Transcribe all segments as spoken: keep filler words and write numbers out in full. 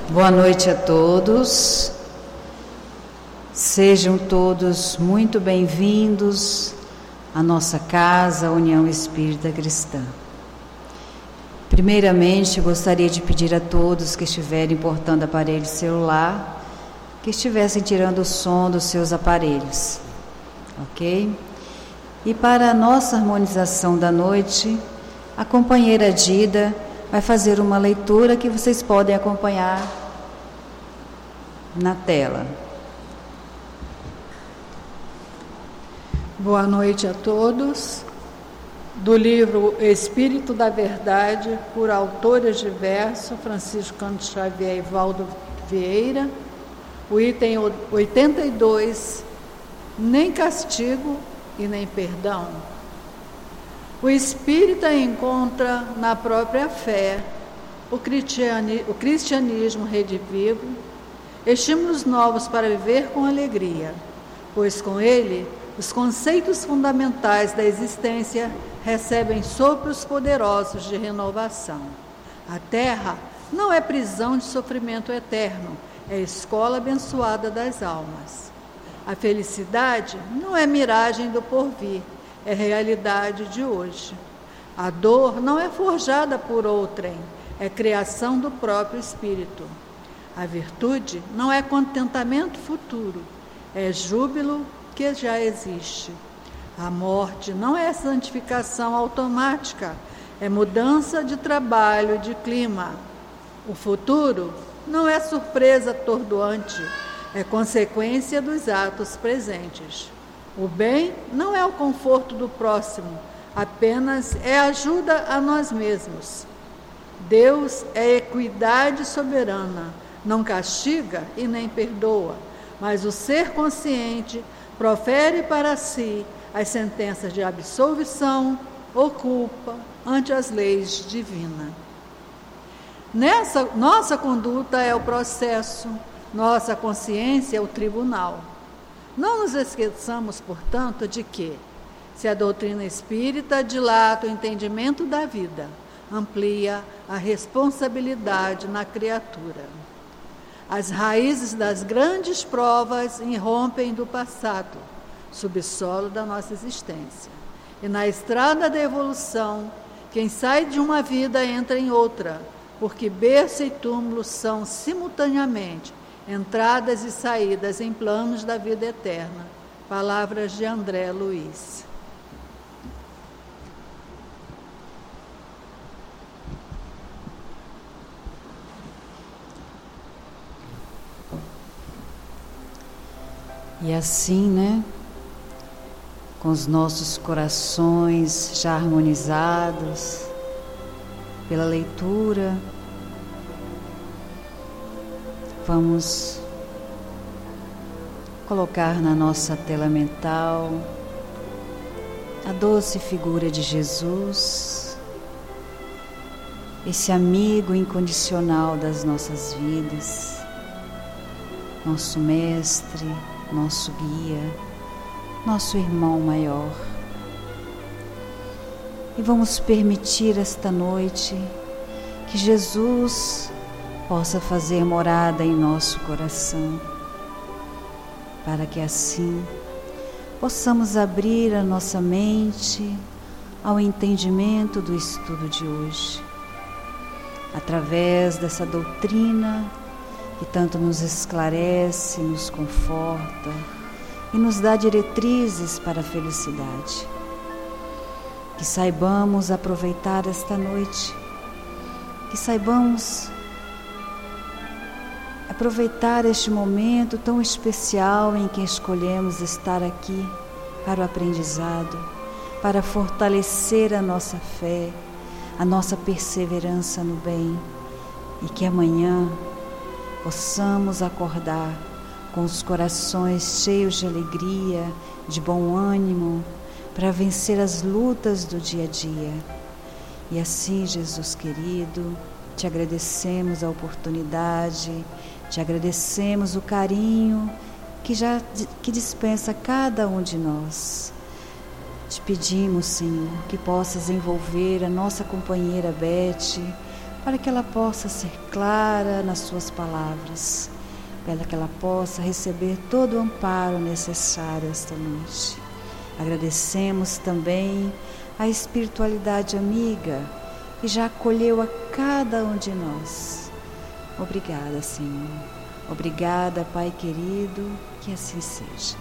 Boa noite a todos. Sejam todos muito bem-vindos à nossa casa, União Espírita Cristã. Primeiramente, gostaria de pedir a todos que estiverem portando aparelho celular, que estivessem tirando o som dos seus aparelhos, ok? E para a nossa harmonização da noite, a companheira Dida vai fazer uma leitura que vocês podem acompanhar na tela. Boa noite a todos. Do livro Espírito da Verdade, por autores diversos, Francisco Cândido Xavier e Valdo Vieira, o item oitenta e dois, nem castigo e nem perdão. O espírita encontra na própria fé o cristianismo redivivo, estímulos novos para viver com alegria, pois com ele os conceitos fundamentais da existência recebem sopros poderosos de renovação. A terra não é prisão de sofrimento eterno, é escola abençoada das almas. A felicidade não é miragem do porvir, é realidade de hoje. A dor não é forjada por outrem, é criação do próprio espírito. A virtude não é contentamento futuro, é júbilo que já existe. A morte não é santificação automática, é mudança de trabalho, de clima. O futuro não é surpresa atordoante, é consequência dos atos presentes. O bem não é o conforto do próximo, apenas é ajuda a nós mesmos. Deus é equidade soberana, não castiga e nem perdoa, mas o ser consciente profere para si as sentenças de absolvição ou culpa ante as leis divinas. Nessa, nossa conduta é o processo, nossa consciência é o tribunal. Não nos esqueçamos, portanto, de que, se a doutrina espírita dilata o entendimento da vida, amplia a responsabilidade na criatura. As raízes das grandes provas irrompem do passado, subsolo da nossa existência. E na estrada da evolução, quem sai de uma vida entra em outra, porque berço e túmulo são simultaneamente entradas e saídas em planos da vida eterna. Palavras de André Luiz. E assim, né, com os nossos corações já harmonizados pela leitura, vamos colocar na nossa tela mental a doce figura de Jesus, esse amigo incondicional das nossas vidas, nosso mestre, nosso guia, nosso irmão maior. E vamos permitir esta noite que Jesus possa fazer morada em nosso coração, para que assim possamos abrir a nossa mente ao entendimento do estudo de hoje, através dessa doutrina que tanto nos esclarece, nos conforta e nos dá diretrizes para a felicidade. Que saibamos aproveitar esta noite, que saibamos aproveitar este momento tão especial em que escolhemos estar aqui para o aprendizado, para fortalecer a nossa fé, a nossa perseverança no bem, e que amanhã possamos acordar com os corações cheios de alegria, de bom ânimo, para vencer as lutas do dia a dia. E assim, Jesus querido, te agradecemos a oportunidade, te agradecemos o carinho que já que dispensa cada um de nós. Te pedimos, Senhor, que possas envolver a nossa companheira Beth para que ela possa ser clara nas suas palavras, para que ela possa receber todo o amparo necessário esta noite. Agradecemos também a espiritualidade amiga que já acolheu a cada um de nós. Obrigada, Senhor. Obrigada, Pai querido, que assim seja.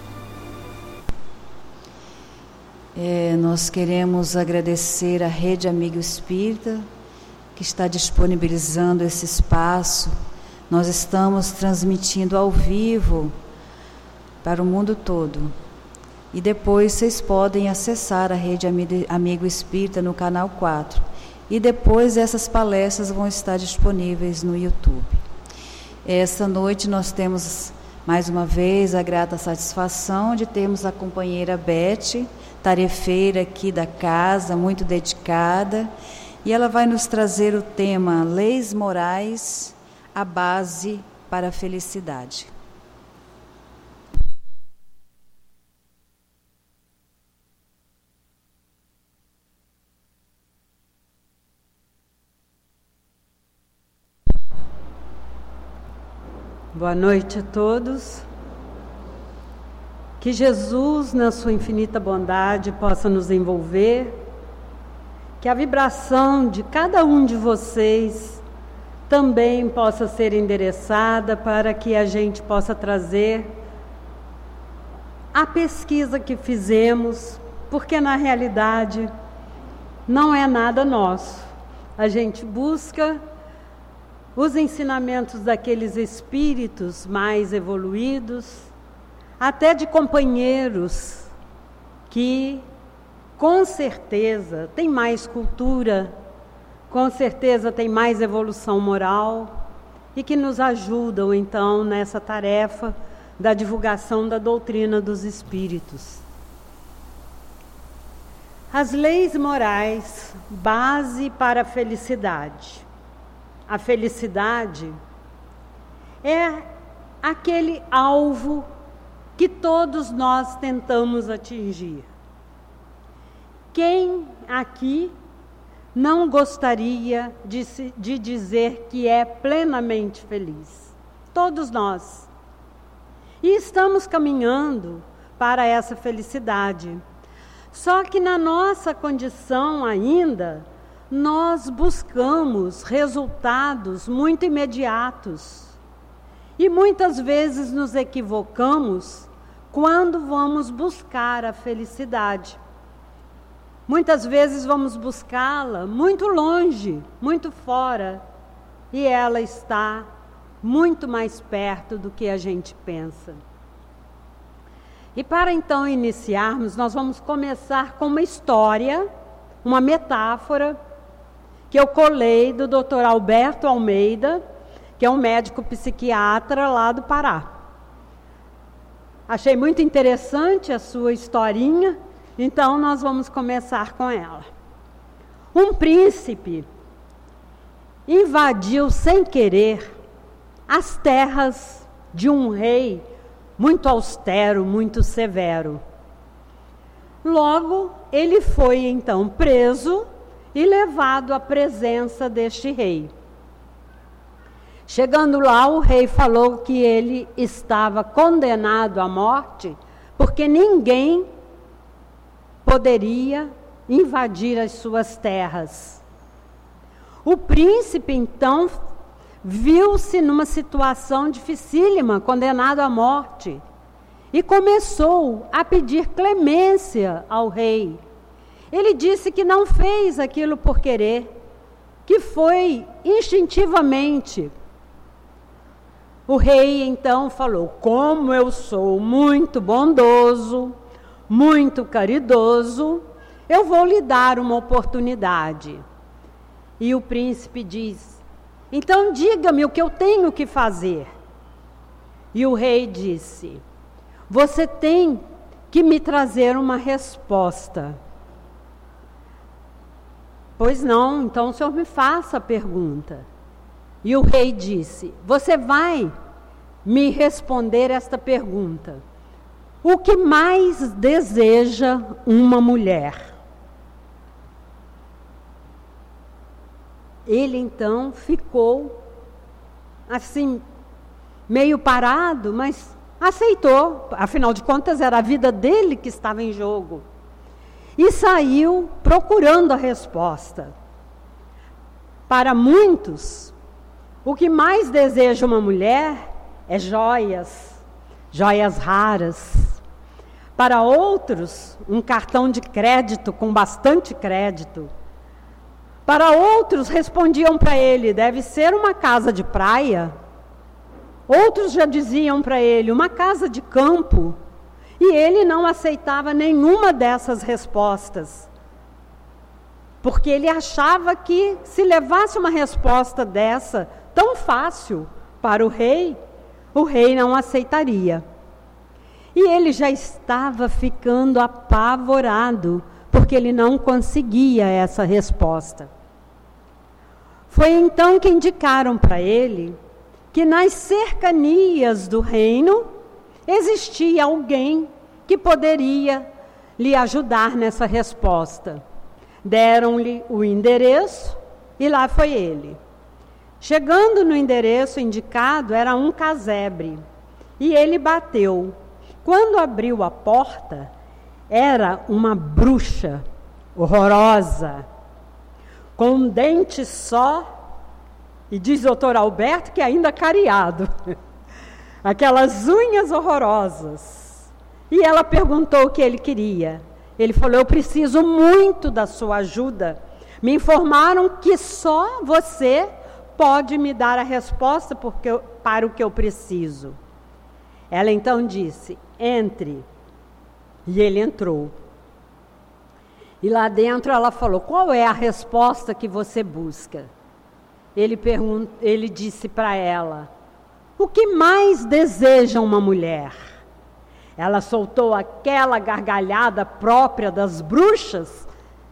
É, nós queremos agradecer à Rede Amigo Espírita que está disponibilizando esse espaço. Nós estamos transmitindo ao vivo para o mundo todo. E depois vocês podem acessar a Rede Amigo Espírita no canal quatro. E depois essas palestras vão estar disponíveis no YouTube. Esta noite nós temos mais uma vez a grata satisfação de termos a companheira Beth, tarefeira aqui da casa, muito dedicada. E ela vai nos trazer o tema Leis Morais, a base para a felicidade. Boa noite a todos. Que Jesus, na sua infinita bondade, possa nos envolver, que a vibração de cada um de vocês também possa ser endereçada para que a gente possa trazer a pesquisa que fizemos, porque na realidade não é nada nosso. A gente busca os ensinamentos daqueles espíritos mais evoluídos, até de companheiros que, com certeza, têm mais cultura, com certeza têm mais evolução moral e que nos ajudam, então, nessa tarefa da divulgação da doutrina dos espíritos. As leis morais, base para a felicidade. A felicidade é aquele alvo que todos nós tentamos atingir. Quem aqui não gostaria de, se, de dizer que é plenamente feliz? Todos nós. E estamos caminhando para essa felicidade. Só que na nossa condição ainda, nós buscamos resultados muito imediatos e muitas vezes nos equivocamos quando vamos buscar a felicidade. Muitas vezes vamos buscá-la muito longe, muito fora, e ela está muito mais perto do que a gente pensa. E para então iniciarmos, nós vamos começar com uma história, uma metáfora, que eu colei do doutor Alberto Almeida, que é um médico psiquiatra lá do Pará. Achei muito interessante a sua historinha, então nós vamos começar com ela. Um príncipe invadiu sem querer as terras de um rei muito austero, muito severo. Logo, ele foi então preso e levado à presença deste rei. Chegando lá, o rei falou que ele estava condenado à morte, porque ninguém poderia invadir as suas terras. O príncipe, então, viu-se numa situação dificílima, condenado à morte, e começou a pedir clemência ao rei. Ele disse que não fez aquilo por querer, que foi instintivamente. O rei então falou: como eu sou muito bondoso, muito caridoso, eu vou lhe dar uma oportunidade. E o príncipe diz: então diga-me o que eu tenho que fazer. E o rei disse: você tem que me trazer uma resposta. Pois não, então o senhor me faça a pergunta. E o rei disse: você vai me responder esta pergunta. O que mais deseja uma mulher? Ele então ficou assim, meio parado, mas aceitou. Afinal de contas, era a vida dele que estava em jogo. E saiu procurando a resposta. Para muitos, o que mais deseja uma mulher é joias, joias raras. Para outros, um cartão de crédito com bastante crédito. Para outros, respondiam para ele, deve ser uma casa de praia. Outros já diziam para ele, uma casa de campo. E ele não aceitava nenhuma dessas respostas. Porque ele achava que se levasse uma resposta dessa, tão fácil, para o rei, o rei não aceitaria. E ele já estava ficando apavorado, porque ele não conseguia essa resposta. Foi então que indicaram para ele que nas cercanias do reino existia alguém que poderia lhe ajudar nessa resposta. Deram-lhe o endereço e lá foi ele. Chegando no endereço indicado, era um casebre. E ele bateu. Quando abriu a porta, era uma bruxa horrorosa, com um dente só, e diz o doutor Alberto que ainda cariado. Aquelas unhas horrorosas. E ela perguntou o que ele queria. Ele falou, eu preciso muito da sua ajuda. Me informaram que só você pode me dar a resposta porque eu, para o que eu preciso. Ela então disse, entre. E ele entrou. E lá dentro ela falou, qual é a resposta que você busca? Ele, pergunt, ele disse para ela, o que mais deseja uma mulher? Ela soltou aquela gargalhada própria das bruxas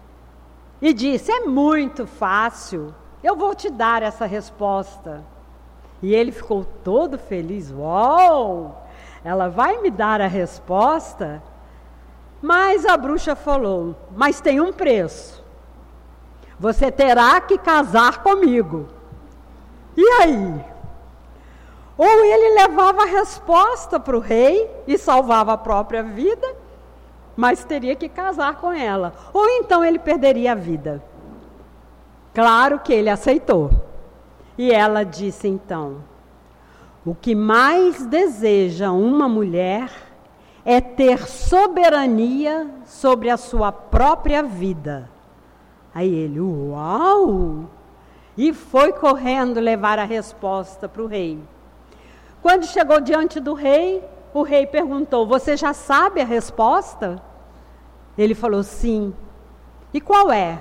e disse, é muito fácil, eu vou te dar essa resposta. E ele ficou todo feliz, uau, ela vai me dar a resposta? Mas a bruxa falou, mas tem um preço, você terá que casar comigo. E aí? Ou ele levava a resposta para o rei e salvava a própria vida, mas teria que casar com ela. Ou então ele perderia a vida. Claro que ele aceitou. E ela disse então, o que mais deseja uma mulher é ter soberania sobre a sua própria vida. Aí ele, uau! E foi correndo levar a resposta para o rei. Quando chegou diante do rei, o rei perguntou, você já sabe a resposta? Ele falou, sim. E qual é?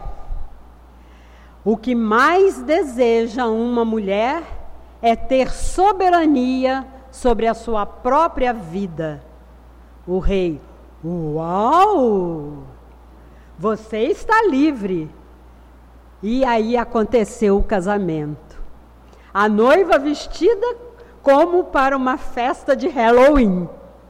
O que mais deseja uma mulher é ter soberania sobre a sua própria vida. O rei, uau! Você está livre. E aí aconteceu o casamento. A noiva vestida como para uma festa de Halloween.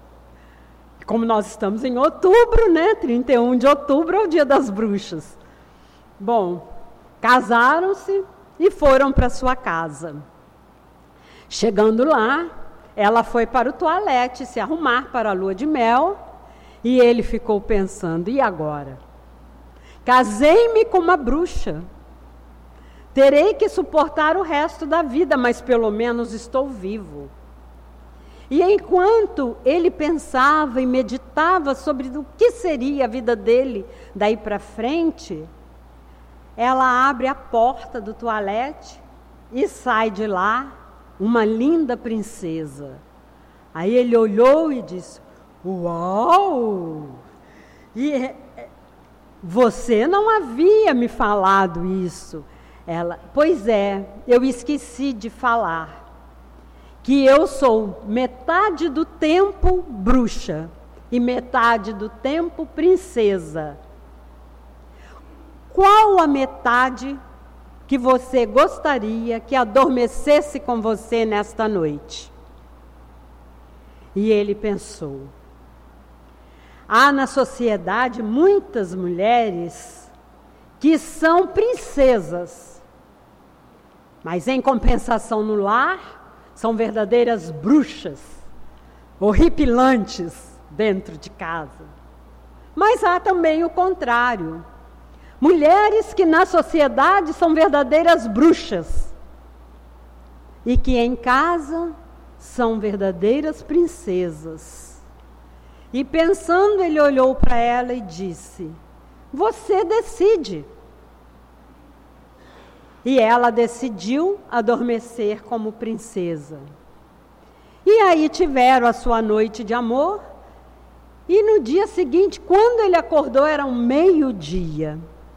Como nós estamos em outubro, né? trinta e um de outubro é o dia das bruxas. Bom, casaram-se e foram para sua casa. Chegando lá, ela foi para o toalete se arrumar para a lua de mel e ele ficou pensando, e agora? Casei-me com uma bruxa. Terei que suportar o resto da vida, mas pelo menos estou vivo. E enquanto ele pensava e meditava sobre o que seria a vida dele daí para frente, ela abre a porta do toalete e sai de lá uma linda princesa. Aí ele olhou e disse, uau! E você não havia me falado isso. Ela, pois é, eu esqueci de falar que eu sou metade do tempo bruxa e metade do tempo princesa. Qual a metade que você gostaria que adormecesse com você nesta noite? E ele pensou, há na sociedade muitas mulheres que são princesas, Mas em compensação no lar, são verdadeiras bruxas, horripilantes dentro de casa. Mas há também o contrário. Mulheres que na sociedade são verdadeiras bruxas e que em casa são verdadeiras princesas. E pensando, ele olhou para ela e disse: você decide. E ela decidiu adormecer como princesa. E aí tiveram a sua noite de amor. E no dia seguinte, quando ele acordou, era um meio-dia.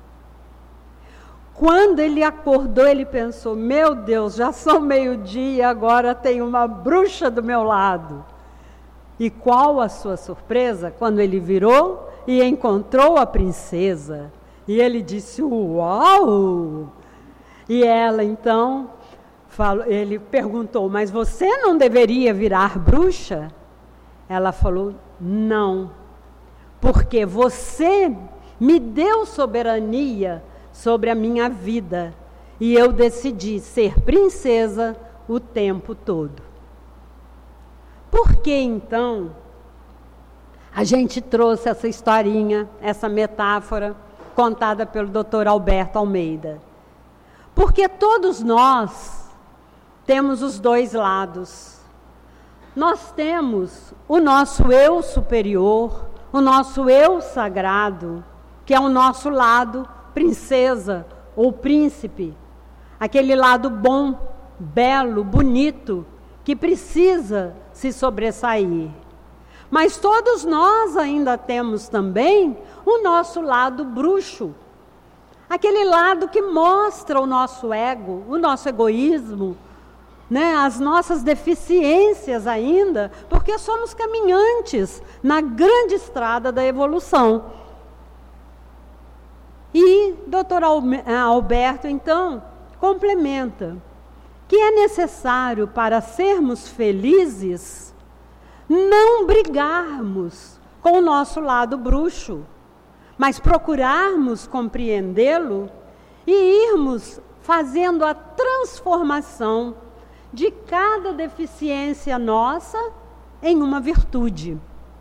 Quando ele acordou, ele pensou: meu Deus, já são meio-dia, agora tem uma bruxa do meu lado. E qual a sua surpresa quando ele virou e encontrou a princesa? E ele disse: uau! E ela então, falou, ele perguntou: mas você não deveria virar bruxa? Ela falou: não, porque você me deu soberania sobre a minha vida e eu decidi ser princesa o tempo todo. Por que então a gente trouxe essa historinha, essa metáfora contada pelo doutor Alberto Almeida? Porque todos nós temos os dois lados. Nós temos o nosso eu superior, o nosso eu sagrado, que é o nosso lado princesa ou príncipe, aquele lado bom, belo, bonito, que precisa se sobressair. Mas todos nós ainda temos também o nosso lado bruxo, aquele lado que mostra o nosso ego, o nosso egoísmo, né, as nossas deficiências ainda, porque somos caminhantes na grande estrada da evolução. E doutor Alberto, então, complementa que é necessário, para sermos felizes, não brigarmos com o nosso lado bruxo, mas procurarmos compreendê-lo e irmos fazendo a transformação de cada deficiência nossa em uma virtude.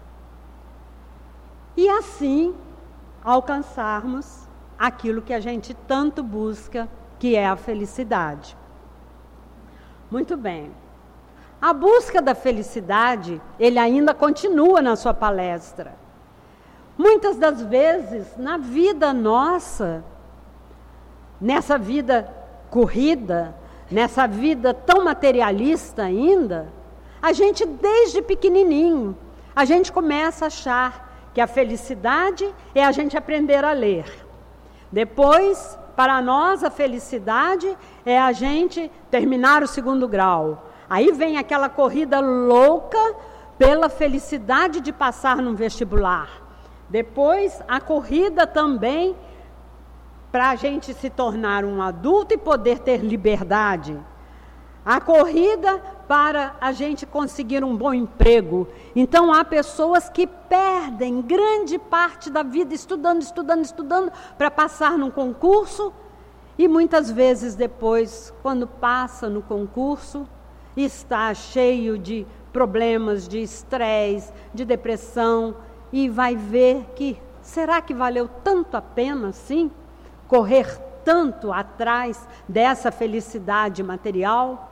E assim alcançarmos aquilo que a gente tanto busca, que é a felicidade. Muito bem. A busca da felicidade, ele ainda continua na sua palestra. Muitas das vezes, na vida nossa, nessa vida corrida, nessa vida tão materialista ainda, a gente desde pequenininho, a gente começa a achar que a felicidade é a gente aprender a ler. Depois, para nós, a felicidade é a gente terminar o segundo grau. Aí vem aquela corrida louca pela felicidade de passar num vestibular. Depois, a corrida também para a gente se tornar um adulto e poder ter liberdade. A corrida para a gente conseguir um bom emprego. Então, há pessoas que perdem grande parte da vida estudando, estudando, estudando para passar num concurso e muitas vezes depois, quando passa no concurso, está cheio de problemas, de estresse, de depressão e vai ver que, será que valeu tanto a pena assim? Correr tanto atrás dessa felicidade material?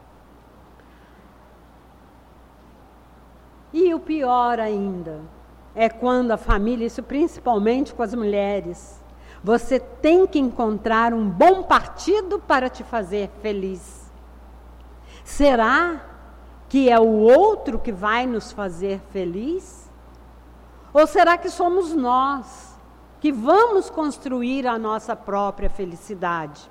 E o pior ainda é quando a família, isso principalmente com as mulheres, você tem que encontrar um bom partido para te fazer feliz. Será que é o outro que vai nos fazer feliz? Ou será que somos nós que vamos construir a nossa própria felicidade?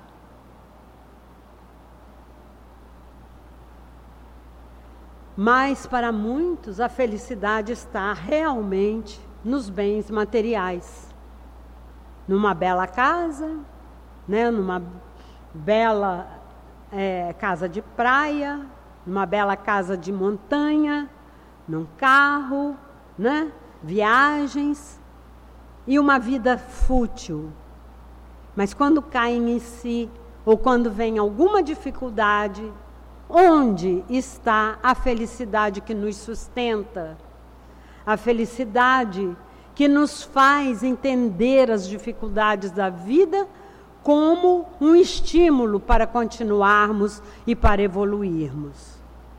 Mas para muitos a felicidade está realmente nos bens materiais. Numa bela casa, né, numa bela é, casa de praia, numa bela casa de montanha, num carro, né, viagens e uma vida fútil. Mas quando caem em si, ou quando vem alguma dificuldade, onde está a felicidade que nos sustenta? A felicidade que nos faz entender as dificuldades da vida como um estímulo para continuarmos e para evoluirmos.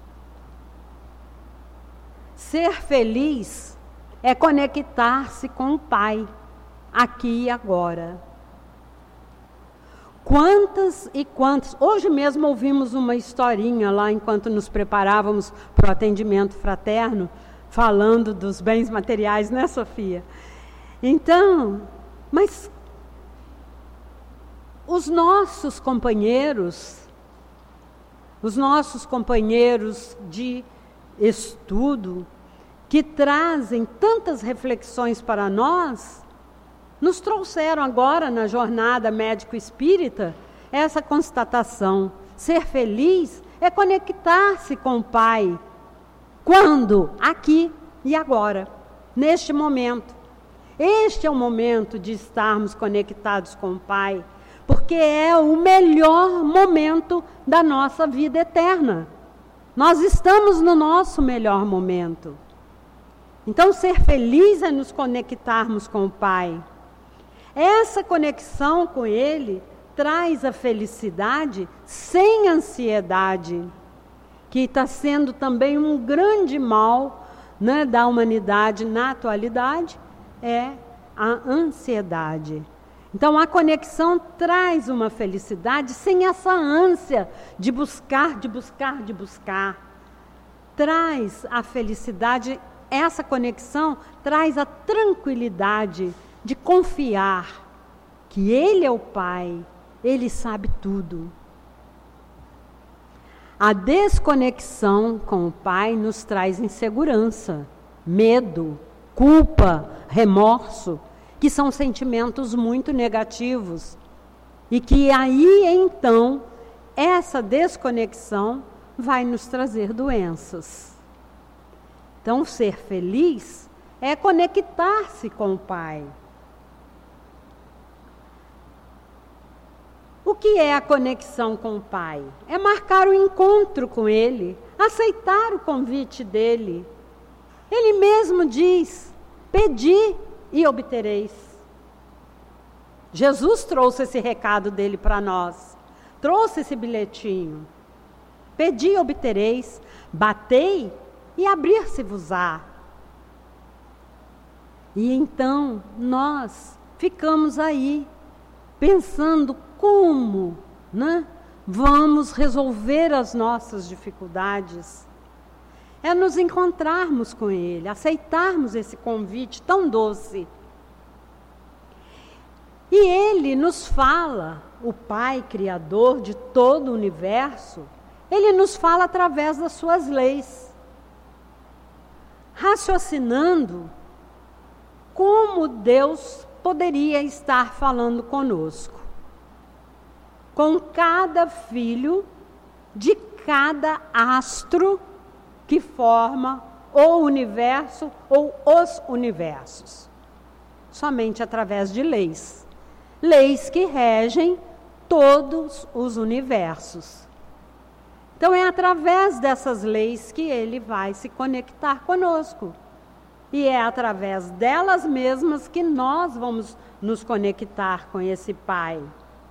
Ser feliz é conectar-se com o Pai, aqui e agora. Quantas e quantas... Hoje mesmo ouvimos uma historinha lá, enquanto nos preparávamos para o atendimento fraterno, falando dos bens materiais, né, Sofia? Então, mas os nossos companheiros, os nossos companheiros de estudo, que trazem tantas reflexões para nós, nos trouxeram agora na jornada médico-espírita essa constatação: ser feliz é conectar-se com o Pai. Quando? Aqui e agora, neste momento. Este é o momento de estarmos conectados com o Pai, porque é o melhor momento da nossa vida eterna. Nós estamos no nosso melhor momento. Então, ser feliz é nos conectarmos com o Pai. Essa conexão com Ele traz a felicidade sem ansiedade, que está sendo também um grande mal, né, da humanidade na atualidade, é a ansiedade. Então, a conexão traz uma felicidade sem essa ânsia de buscar, de buscar, de buscar. Traz a felicidade, essa conexão traz a tranquilidade de confiar que Ele é o Pai, Ele sabe tudo. A desconexão com o Pai nos traz insegurança, medo, culpa, remorso, que são sentimentos muito negativos. E que aí, então, essa desconexão vai nos trazer doenças. Então, ser feliz é conectar-se com o Pai. O que é a conexão com o Pai? É marcar o encontro com Ele, aceitar o convite dEle. Ele mesmo diz: pedi e obtereis. Jesus trouxe esse recado dele para nós, trouxe esse bilhetinho. Pedi e obtereis, batei e abrir-se-vos-á. E então nós ficamos aí, pensando como, né, vamos resolver as nossas dificuldades. É nos encontrarmos com Ele, aceitarmos esse convite tão doce. E Ele nos fala, o Pai Criador de todo o universo, Ele nos fala através das suas leis, raciocinando como Deus poderia estar falando conosco, com cada filho de cada astro que forma o universo ou os universos. Somente através de leis. Leis que regem todos os universos. Então é através dessas leis que Ele vai se conectar conosco. E é através delas mesmas que nós vamos nos conectar com esse Pai.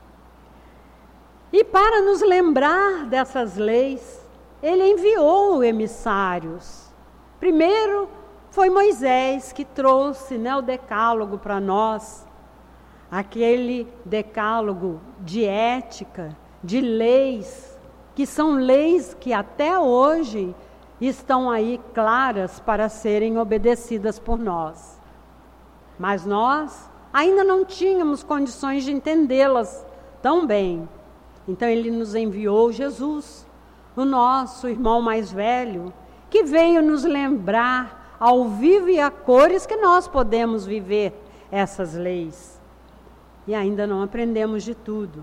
E para nos lembrar dessas leis, Ele enviou emissários. Primeiro foi Moisés que trouxe, né, o decálogo para nós. Aquele decálogo de ética, de leis, que são leis que até hoje estão aí claras para serem obedecidas por nós. Mas nós ainda não tínhamos condições de entendê-las tão bem. Então Ele nos enviou Jesus, o nosso irmão mais velho, que veio nos lembrar ao vivo e a cores que nós podemos viver essas leis. E ainda não aprendemos de tudo.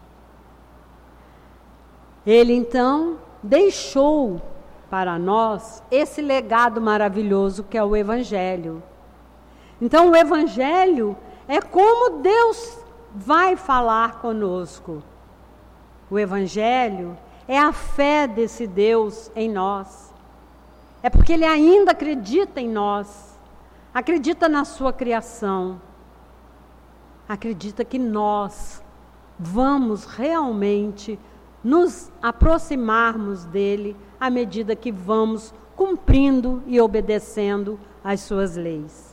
Ele então deixou para nós esse legado maravilhoso que é o Evangelho. Então o Evangelho é como Deus vai falar conosco. o Evangelho é a fé desse Deus em nós. É porque Ele ainda acredita em nós, acredita na sua criação, acredita que nós vamos realmente nos aproximarmos dele à medida que vamos cumprindo e obedecendo às suas leis.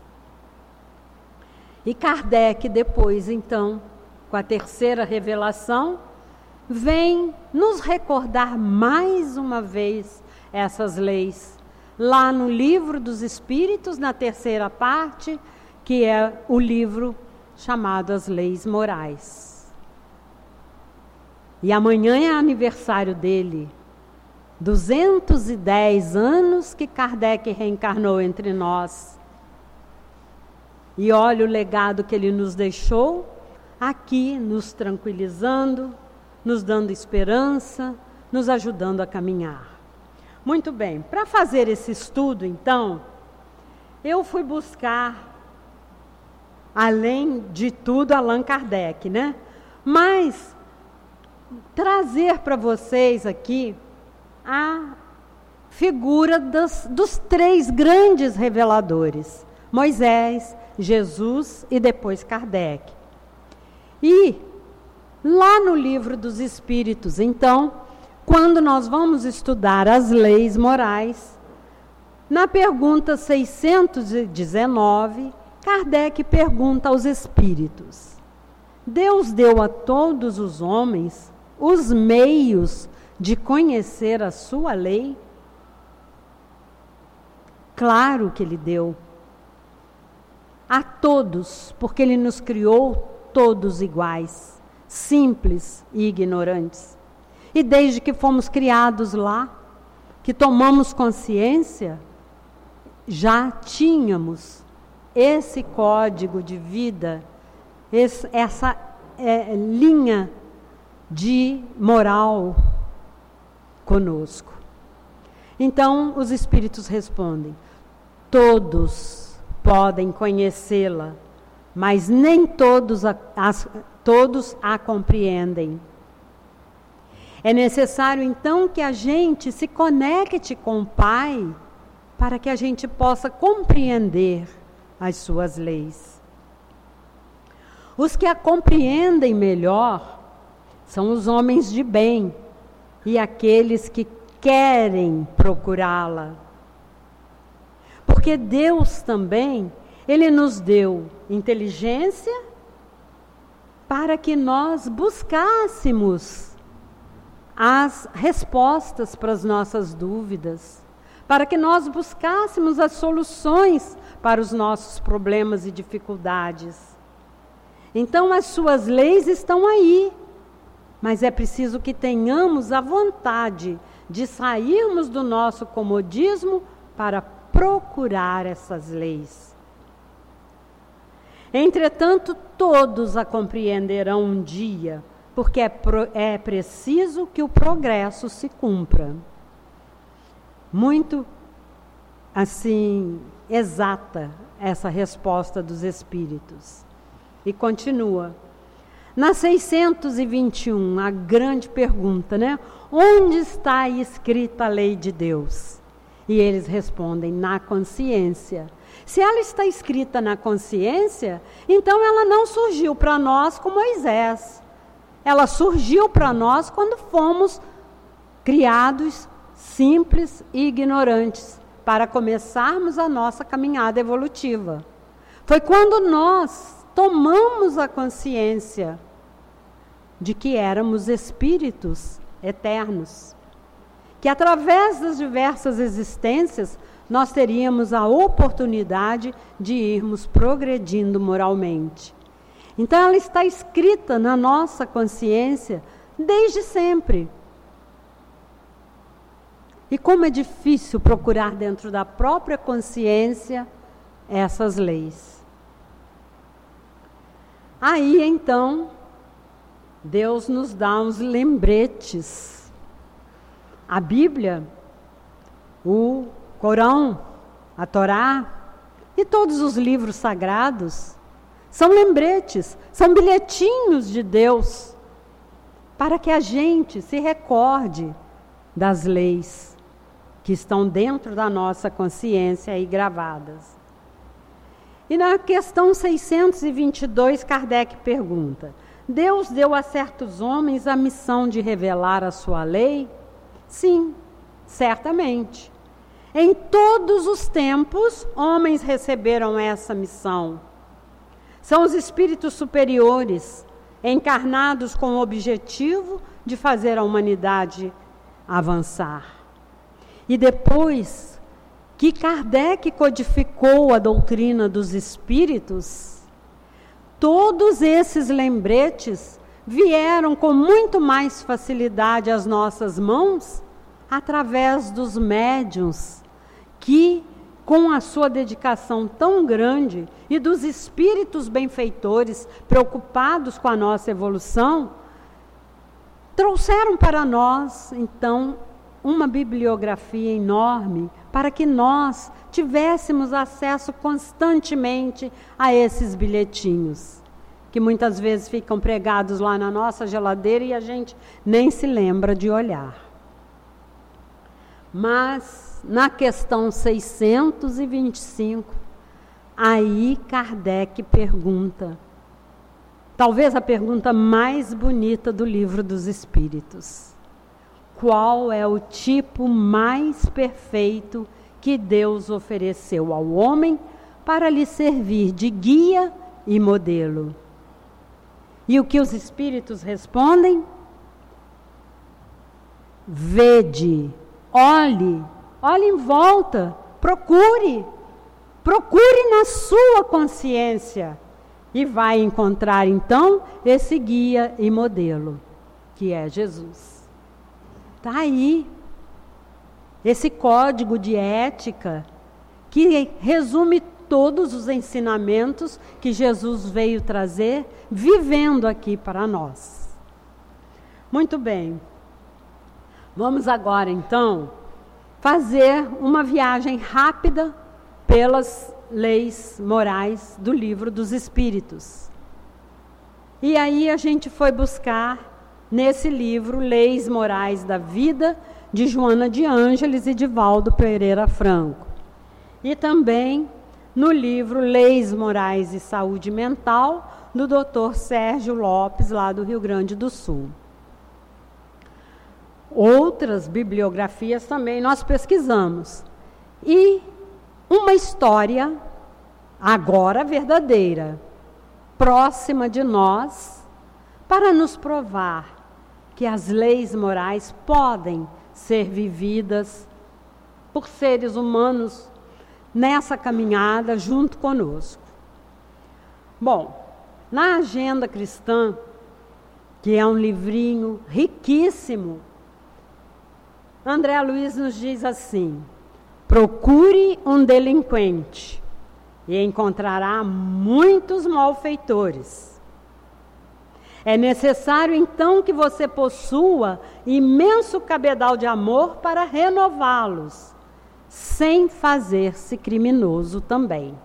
E Kardec depois, então, com a terceira revelação, vem nos recordar mais uma vez essas leis, lá no Livro dos Espíritos, na terceira parte, que é o livro chamado As Leis Morais. E amanhã é aniversário dele, duzentos e dez anos que Kardec reencarnou entre nós. E olha o legado que ele nos deixou, aqui nos tranquilizando, nos dando esperança, nos ajudando a caminhar. Muito bem, para fazer esse estudo, então, eu fui buscar, além de tudo, Allan Kardec, né? Mas trazer para vocês aqui a figura das, dos três grandes reveladores, Moisés, Jesus e depois Kardec. E lá no Livro dos Espíritos, então, quando nós vamos estudar as leis morais, na pergunta seiscentos e dezenove, Kardec pergunta aos espíritos: Deus deu a todos os homens os meios de conhecer a sua lei? Claro que Ele deu. A todos, porque Ele nos criou todos iguais, simples e ignorantes. E desde que fomos criados lá, que tomamos consciência, já tínhamos esse código de vida, esse, essa é, linha de moral conosco. Então, os espíritos respondem: todos podem conhecê-la, mas nem todos a, as, todos a compreendem. É necessário, então, que a gente se conecte com o Pai para que a gente possa compreender as suas leis. Os que a compreendem melhor são os homens de bem e aqueles que querem procurá-la. Porque Deus também, Ele nos deu inteligência para que nós buscássemos as respostas para as nossas dúvidas, para que nós buscássemos as soluções para os nossos problemas e dificuldades. Então, as suas leis estão aí, mas é preciso que tenhamos a vontade de sairmos do nosso comodismo para procurar essas leis. Entretanto, todos a compreenderão um dia, porque é, pro, é preciso que o progresso se cumpra. Muito, assim, exata essa resposta dos espíritos. E continua. Na seiscentos e vinte e um, a grande pergunta, né? Onde está escrita a lei de Deus? E eles respondem: na consciência. Se ela está escrita na consciência, então ela não surgiu para nós com Moisés. Ela surgiu para nós quando fomos criados simples e ignorantes, para começarmos a nossa caminhada evolutiva. Foi quando nós tomamos a consciência de que éramos espíritos eternos, que através das diversas existências nós teríamos a oportunidade de irmos progredindo moralmente. Então ela está escrita na nossa consciência desde sempre. E como é difícil procurar dentro da própria consciência essas leis. Aí então, Deus nos dá uns lembretes. A Bíblia, o Corão, a Torá e todos os livros sagrados são lembretes, são bilhetinhos de Deus para que a gente se recorde das leis que estão dentro da nossa consciência aí gravadas. E na questão seiscentos e vinte e dois, Kardec pergunta: Deus deu a certos homens a missão de revelar a sua lei? Sim, certamente. Em todos os tempos, homens receberam essa missão. São os espíritos superiores, encarnados com o objetivo de fazer a humanidade avançar. E depois que Kardec codificou a doutrina dos espíritos, todos esses lembretes vieram com muito mais facilidade às nossas mãos através dos médiuns que, com a sua dedicação tão grande, e dos espíritos benfeitores preocupados com a nossa evolução, trouxeram para nós, então, uma bibliografia enorme para que nós tivéssemos acesso constantemente a esses bilhetinhos, que muitas vezes ficam pregados lá na nossa geladeira e a gente nem se lembra de olhar. Mas, na questão seiscentos e vinte e cinco, aí Kardec pergunta, talvez a pergunta mais bonita do Livro dos Espíritos: qual é o tipo mais perfeito que Deus ofereceu ao homem para lhe servir de guia e modelo? E o que os espíritos respondem? Vede, olhe, olhe em volta, procure, procure na sua consciência e vai encontrar então esse guia e modelo, que é Jesus. Está aí, esse código de ética que resume todos os ensinamentos que Jesus veio trazer, vivendo aqui para nós. Muito bem. Vamos agora, então, fazer uma viagem rápida pelas leis morais do Livro dos Espíritos. E aí a gente foi buscar nesse livro Leis Morais da Vida, de Joana de Ângeles e de Valdo Pereira Franco. E também no livro Leis Morais e Saúde Mental, do doutor Sérgio Lopes, lá do Rio Grande do Sul. Outras bibliografias também nós pesquisamos. E uma história, agora verdadeira, próxima de nós, para nos provar que as leis morais podem ser vividas por seres humanos nessa caminhada junto conosco. Bom, na Agenda Cristã, que é um livrinho riquíssimo, André Luiz nos diz assim: procure um delinquente e encontrará muitos malfeitores. É necessário então que você possua imenso cabedal de amor para renová-los, sem fazer-se criminoso também.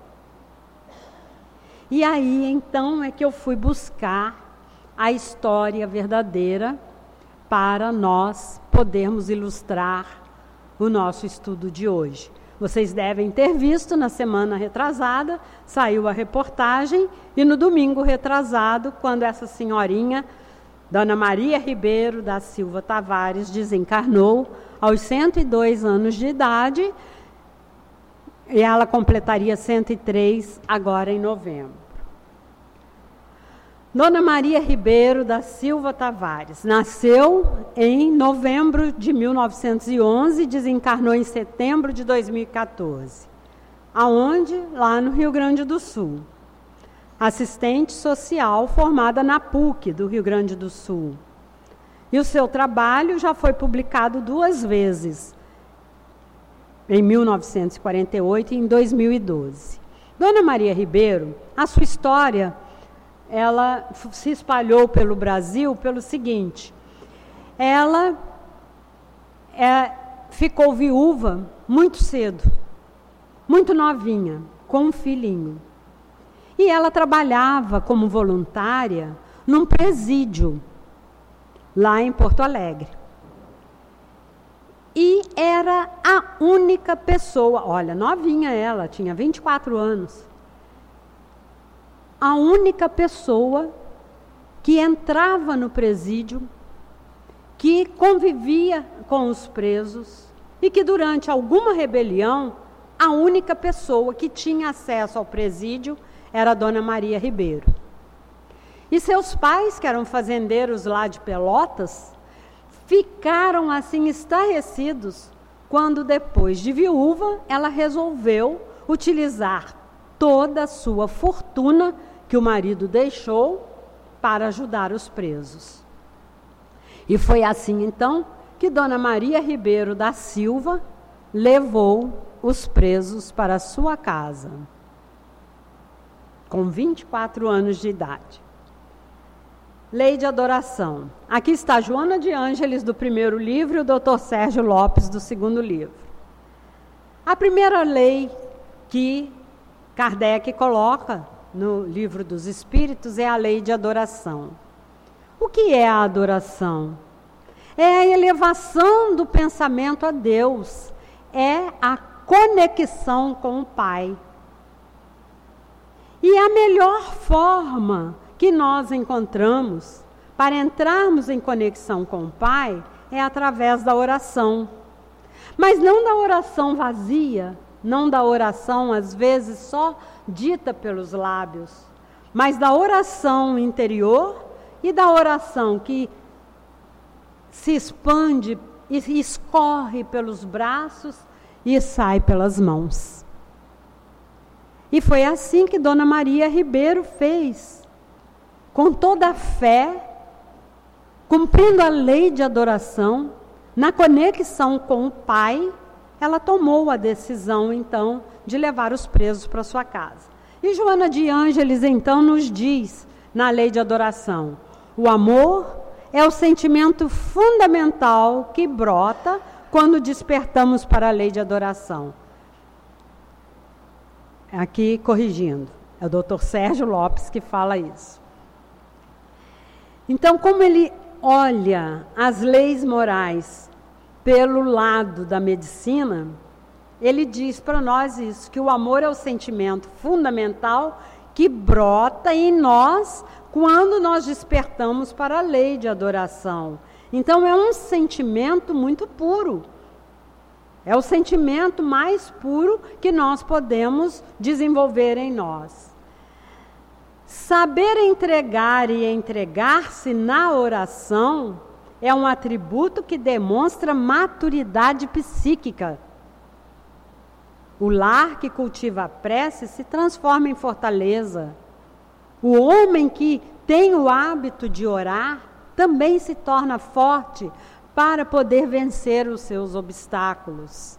E aí então é que eu fui buscar a história verdadeira para nós podermos ilustrar o nosso estudo de hoje. Vocês devem ter visto, na semana retrasada, saiu a reportagem, e no domingo retrasado, quando essa senhorinha, Dona Maria Ribeiro da Silva Tavares, desencarnou aos cento e dois anos de idade, e ela completaria cento e três agora em novembro. Dona Maria Ribeiro da Silva Tavares nasceu em novembro de mil novecentos e onze e desencarnou em setembro de dois mil e quatorze. Aonde? Lá no Rio Grande do Sul. Assistente social formada na P U C do Rio Grande do Sul. E o seu trabalho já foi publicado duas vezes, em mil novecentos e quarenta e oito e em dois mil e doze. Dona Maria Ribeiro, a sua história, ela se espalhou pelo Brasil pelo seguinte: ela é, ficou viúva muito cedo, muito novinha, com um filhinho. E ela trabalhava como voluntária num presídio, lá em Porto Alegre. E era a única pessoa, olha, novinha ela, tinha vinte e quatro anos, a única pessoa que entrava no presídio, que convivia com os presos e que durante alguma rebelião, a única pessoa que tinha acesso ao presídio era a Dona Maria Ribeiro. E seus pais, que eram fazendeiros lá de Pelotas, ficaram assim estarrecidos quando, depois de viúva, ela resolveu utilizar toda a sua fortuna que o marido deixou para ajudar os presos. E foi assim, então, que Dona Maria Ribeiro da Silva levou os presos para a sua casa, com vinte e quatro anos de idade. Lei de adoração. Aqui está Joana de Ângeles, do primeiro livro, e o doutor Sérgio Lopes, do segundo livro. A primeira lei que Kardec coloca no Livro dos Espíritos é a lei de adoração. O que é a adoração? É a elevação do pensamento a Deus, é a conexão com o Pai. E a melhor forma que nós encontramos para entrarmos em conexão com o Pai é através da oração. Mas não da oração vazia, não da oração, às vezes, só dita pelos lábios, mas da oração interior e da oração que se expande e escorre pelos braços e sai pelas mãos. E foi assim que Dona Maria Ribeiro fez, com toda a fé, cumprindo a lei de adoração, na conexão com o Pai, ela tomou a decisão, então, de levar os presos para sua casa. E Joana de Ângeles, então, nos diz, na lei de adoração, o amor é o sentimento fundamental que brota quando despertamos para a lei de adoração. Aqui, corrigindo, é o doutor Sérgio Lopes que fala isso. Então, como ele olha as leis morais pelo lado da medicina, ele diz para nós isso, que o amor é o sentimento fundamental que brota em nós quando nós despertamos para a lei de adoração. Então, é um sentimento muito puro. É o sentimento mais puro que nós podemos desenvolver em nós. Saber entregar e entregar-se na oração é um atributo que demonstra maturidade psíquica. O lar que cultiva a prece se transforma em fortaleza. O homem que tem o hábito de orar também se torna forte para poder vencer os seus obstáculos.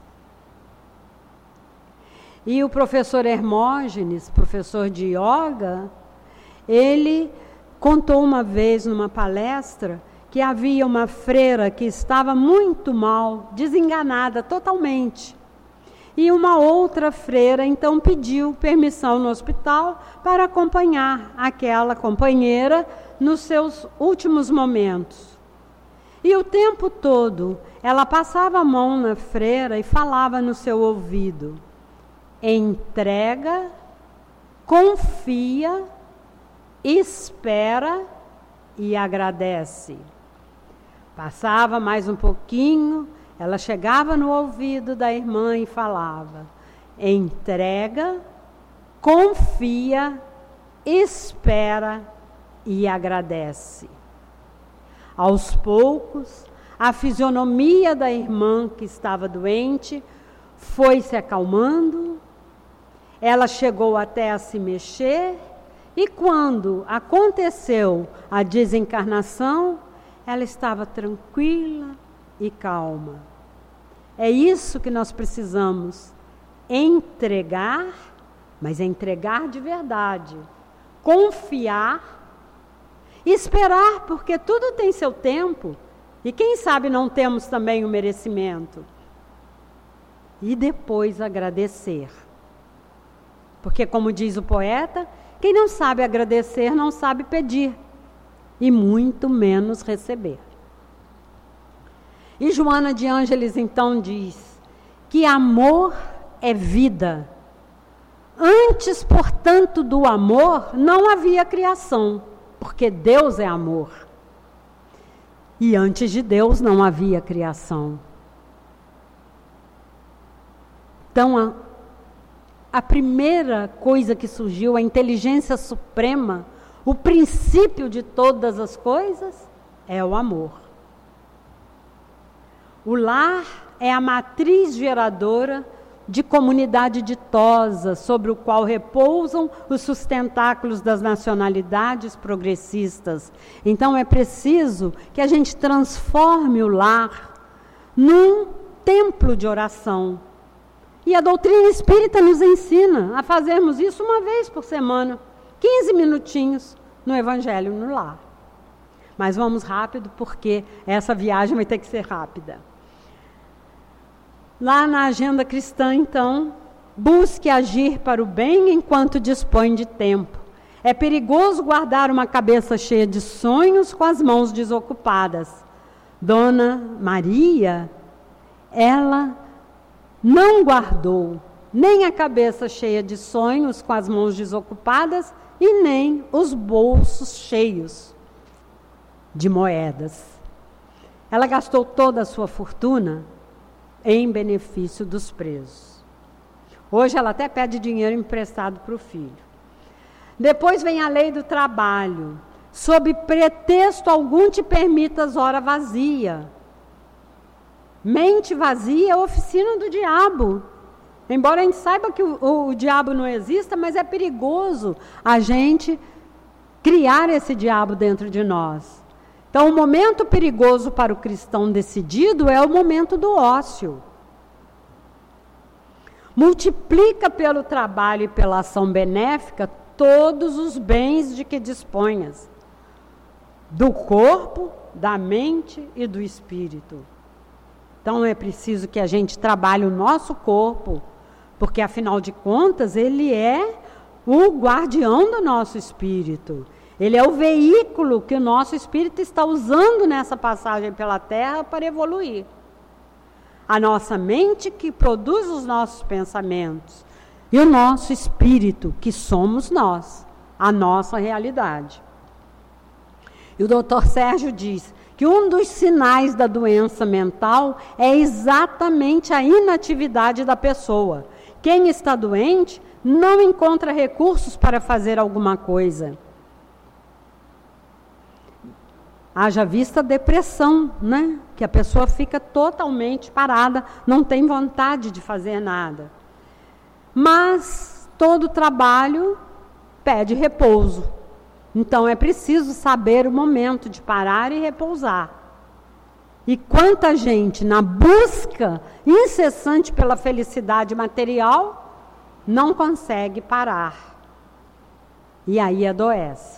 E o professor Hermógenes, professor de yoga, ele contou uma vez numa palestra que havia uma freira que estava muito mal, desenganada totalmente. E uma outra freira, então, pediu permissão no hospital para acompanhar aquela companheira nos seus últimos momentos. E o tempo todo, ela passava a mão na freira e falava no seu ouvido: entrega, confia, espera e agradece. Passava mais um pouquinho, ela chegava no ouvido da irmã e falava: entrega, confia, espera e agradece. Aos poucos, a fisionomia da irmã que estava doente foi se acalmando, ela chegou até a se mexer, e quando aconteceu a desencarnação, ela estava tranquila e calma. É isso que nós precisamos, entregar, mas entregar de verdade, confiar, esperar, porque tudo tem seu tempo, e quem sabe não temos também o merecimento. E depois agradecer. Porque, como diz o poeta, quem não sabe agradecer não sabe pedir, e muito menos receber. E Joana de Ângeles então diz que amor é vida. Antes, portanto, do amor, não havia criação, porque Deus é amor. E antes de Deus não havia criação. Então, a, a primeira coisa que surgiu, a inteligência suprema, o princípio de todas as coisas, é o amor. O lar é a matriz geradora de comunidade ditosa, sobre o qual repousam os sustentáculos das nacionalidades progressistas. Então é preciso que a gente transforme o lar num templo de oração. E a doutrina espírita nos ensina a fazermos isso uma vez por semana, quinze minutinhos no Evangelho no lar. Mas vamos rápido, porque essa viagem vai ter que ser rápida. Lá na agenda cristã, então, busque agir para o bem enquanto dispõe de tempo. É perigoso guardar uma cabeça cheia de sonhos com as mãos desocupadas. Dona Maria, ela não guardou nem a cabeça cheia de sonhos com as mãos desocupadas e nem os bolsos cheios de moedas. Ela gastou toda a sua fortuna em benefício dos presos. Hoje ela até pede dinheiro emprestado para o filho. Depois vem a lei do trabalho. Sob pretexto algum te permitas hora vazia. Mente vazia é a oficina do diabo. Embora a gente saiba que o, o, o diabo não exista, mas é perigoso a gente criar esse diabo dentro de nós. Então, o momento perigoso para o cristão decidido é o momento do ócio. Multiplica pelo trabalho e pela ação benéfica todos os bens de que disponhas, do corpo, da mente e do espírito. Então, é preciso que a gente trabalhe o nosso corpo, porque, afinal de contas, ele é o guardião do nosso espírito. Ele é o veículo que o nosso espírito está usando nessa passagem pela Terra para evoluir. A nossa mente que produz os nossos pensamentos e o nosso espírito, que somos nós, a nossa realidade. E o doutor Sérgio diz que um dos sinais da doença mental é exatamente a inatividade da pessoa. Quem está doente não encontra recursos para fazer alguma coisa. Haja vista a depressão, né? Que a pessoa fica totalmente parada, não tem vontade de fazer nada. Mas todo trabalho pede repouso. Então é preciso saber o momento de parar e repousar. E quanta gente, na busca incessante pela felicidade material, não consegue parar. E aí adoece.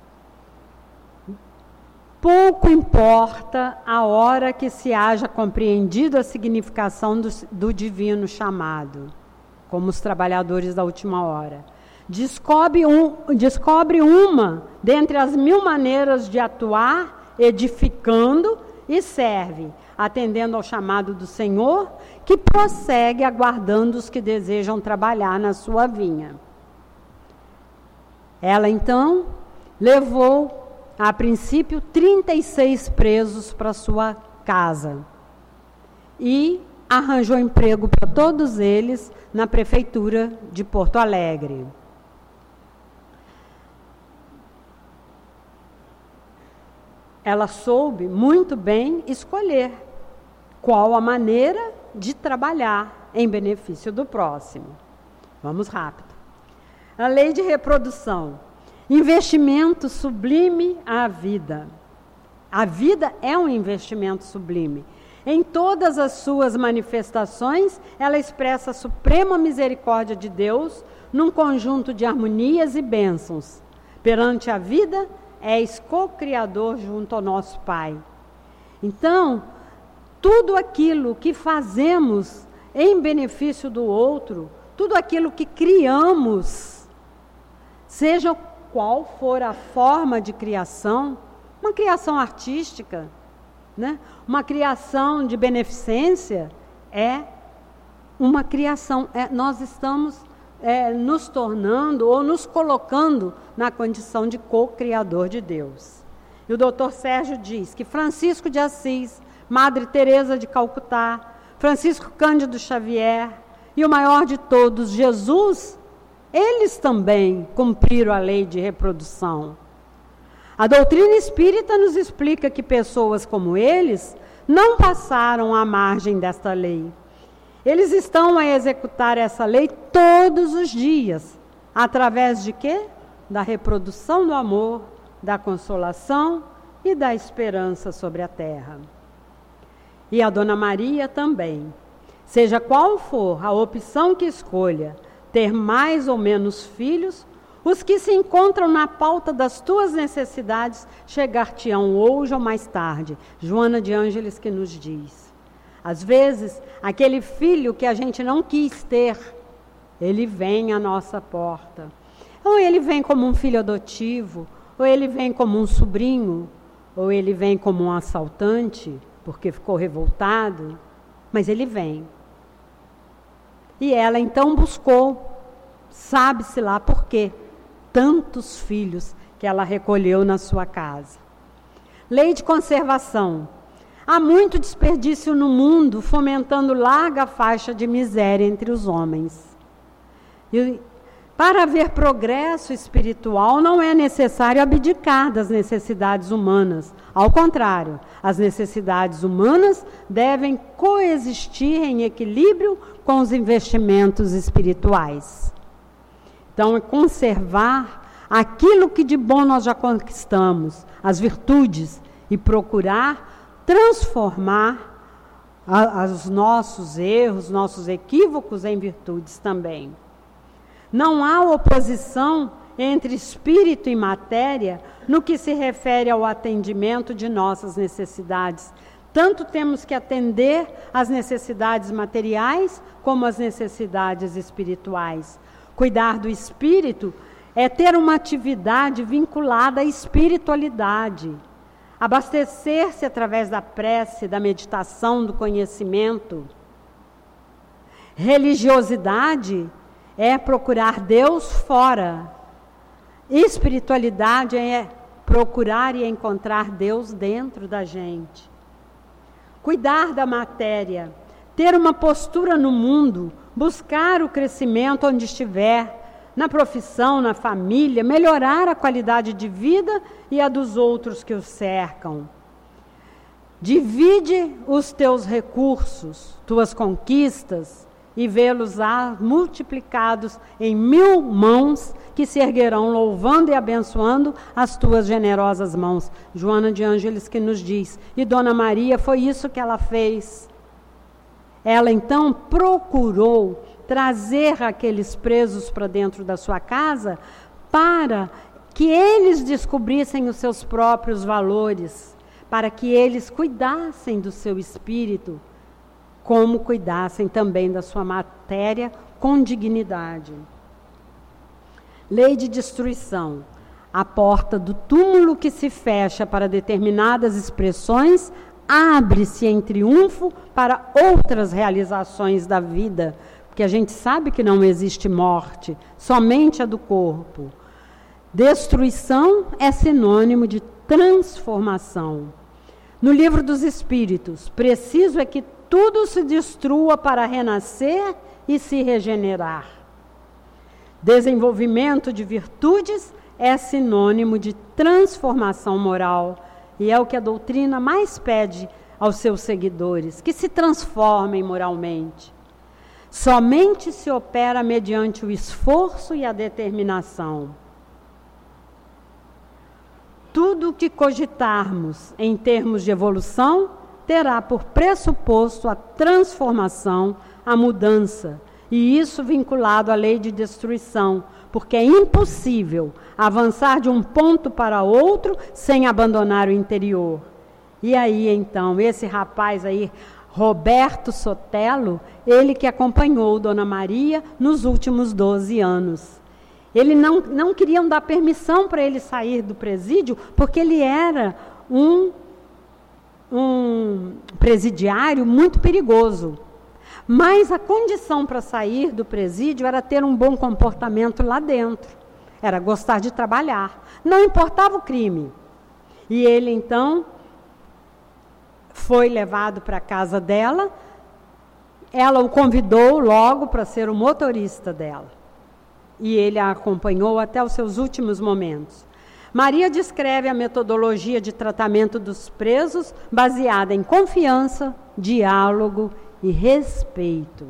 Pouco importa a hora que se haja compreendido a significação do, do divino chamado, como os trabalhadores da última hora. Descobre, um, descobre uma dentre as mil maneiras de atuar, edificando e serve, atendendo ao chamado do Senhor, que prossegue aguardando os que desejam trabalhar na sua vinha. Ela, então, levou a princípio, trinta e seis presos para sua casa. E arranjou emprego para todos eles na prefeitura de Porto Alegre. Ela soube muito bem escolher qual a maneira de trabalhar em benefício do próximo. Vamos rápido. A lei de reprodução. Investimento sublime à vida. A vida é um investimento sublime. Em todas as suas manifestações, ela expressa a suprema misericórdia de Deus num conjunto de harmonias e bênçãos. Perante a vida, és co-criador junto ao nosso Pai. Então, tudo aquilo que fazemos em benefício do outro, tudo aquilo que criamos, seja qual for a forma de criação, uma criação artística, né? Uma criação de beneficência é uma criação, é, nós estamos é, nos tornando ou nos colocando na condição de co-criador de Deus. E o doutor Sérgio diz que Francisco de Assis, Madre Teresa de Calcutá, Francisco Cândido Xavier e o maior de todos, Jesus, eles também cumpriram a lei de reprodução. A doutrina espírita nos explica que pessoas como eles não passaram à margem desta lei. Eles estão a executar essa lei todos os dias. Através de quê? Da reprodução do amor, da consolação e da esperança sobre a terra. E a Dona Maria também. Seja qual for a opção que escolha, ter mais ou menos filhos, os que se encontram na pauta das tuas necessidades chegar-te-ão hoje ou mais tarde. Joana de Ângeles que nos diz. Às vezes, aquele filho que a gente não quis ter, ele vem à nossa porta. Ou ele vem como um filho adotivo, ou ele vem como um sobrinho, ou ele vem como um assaltante, porque ficou revoltado, mas ele vem. E ela então buscou, sabe-se lá por quê, tantos filhos que ela recolheu na sua casa. Lei de conservação. Há muito desperdício no mundo, fomentando larga faixa de miséria entre os homens. E para haver progresso espiritual, não é necessário abdicar das necessidades humanas. Ao contrário, as necessidades humanas devem coexistir em equilíbrio com os investimentos espirituais. Então, é conservar aquilo que de bom nós já conquistamos, as virtudes, e procurar transformar a, os nossos erros, nossos equívocos em virtudes também. Não há oposição entre espírito e matéria no que se refere ao atendimento de nossas necessidades. Tanto temos que atender às necessidades materiais como às necessidades espirituais. Cuidar do espírito é ter uma atividade vinculada à espiritualidade. Abastecer-se através da prece, da meditação, do conhecimento. Religiosidade é procurar Deus fora. Espiritualidade é procurar e encontrar Deus dentro da gente. Cuidar da matéria, ter uma postura no mundo, buscar o crescimento onde estiver, na profissão, na família, melhorar a qualidade de vida e a dos outros que os cercam. Divide os teus recursos, tuas conquistas, e vê-los multiplicados em mil mãos que se erguerão louvando e abençoando as tuas generosas mãos. Joana de Ângeles que nos diz. E Dona Maria, foi isso que ela fez. Ela então procurou trazer aqueles presos para dentro da sua casa para que eles descobrissem os seus próprios valores, para que eles cuidassem do seu espírito, como cuidassem também da sua matéria com dignidade. Lei de destruição. A porta do túmulo que se fecha para determinadas expressões abre-se em triunfo para outras realizações da vida, porque a gente sabe que não existe morte, somente a do corpo. Destruição é sinônimo de transformação. No Livro dos Espíritos, preciso é que tudo se destrua para renascer e se regenerar. Desenvolvimento de virtudes é sinônimo de transformação moral, e é o que a doutrina mais pede aos seus seguidores, que se transformem moralmente. Somente se opera mediante o esforço e a determinação. Tudo o que cogitarmos em termos de evolução terá por pressuposto a transformação, a mudança, e isso vinculado à lei de destruição, porque é impossível avançar de um ponto para outro sem abandonar o interior. E aí, então, esse rapaz aí, Roberto Sotelo, ele que acompanhou Dona Maria nos últimos doze anos. Ele não, não queriam dar permissão para ele sair do presídio, porque ele era um um presidiário muito perigoso. Mas a condição para sair do presídio era ter um bom comportamento lá dentro. Era gostar de trabalhar. Não importava o crime. E ele, então, foi levado para a casa dela. Ela o convidou logo para ser o motorista dela. E ele a acompanhou até os seus últimos momentos. Maria descreve a metodologia de tratamento dos presos baseada em confiança, diálogo e respeito.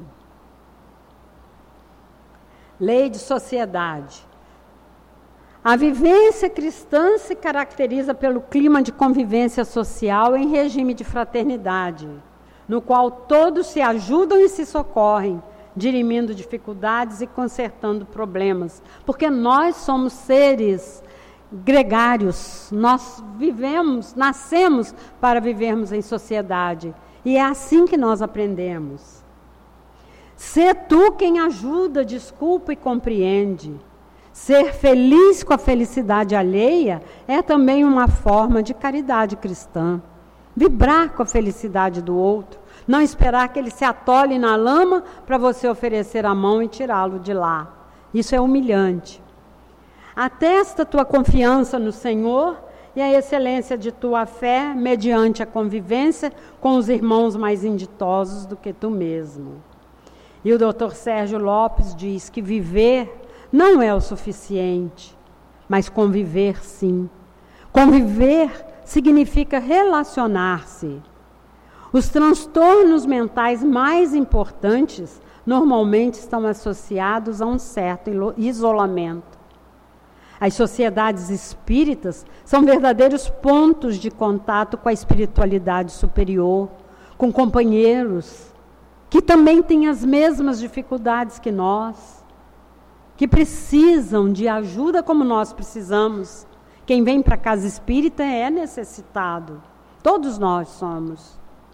Lei de sociedade. A vivência cristã se caracteriza pelo clima de convivência social em regime de fraternidade, no qual todos se ajudam e se socorrem, dirimindo dificuldades e consertando problemas, porque nós somos seres gregários, nós vivemos, nascemos para vivermos em sociedade, e é assim que nós aprendemos. Sê tu quem ajuda, desculpa e compreende. Ser feliz com a felicidade alheia é também uma forma de caridade cristã. Vibrar com a felicidade do outro, não esperar que ele se atole na lama para você oferecer a mão e tirá-lo de lá. Isso é humilhante. Atesta tua confiança no Senhor e a excelência de tua fé mediante a convivência com os irmãos mais inditosos do que tu mesmo. E o doutor Sérgio Lopes diz que viver não é o suficiente, mas conviver sim. Conviver significa relacionar-se. Os transtornos mentais mais importantes normalmente estão associados a um certo isolamento. As sociedades espíritas são verdadeiros pontos de contato com a espiritualidade superior, com companheiros que também têm as mesmas dificuldades que nós, que precisam de ajuda como nós precisamos. Quem vem para a casa espírita é necessitado. Todos nós somos.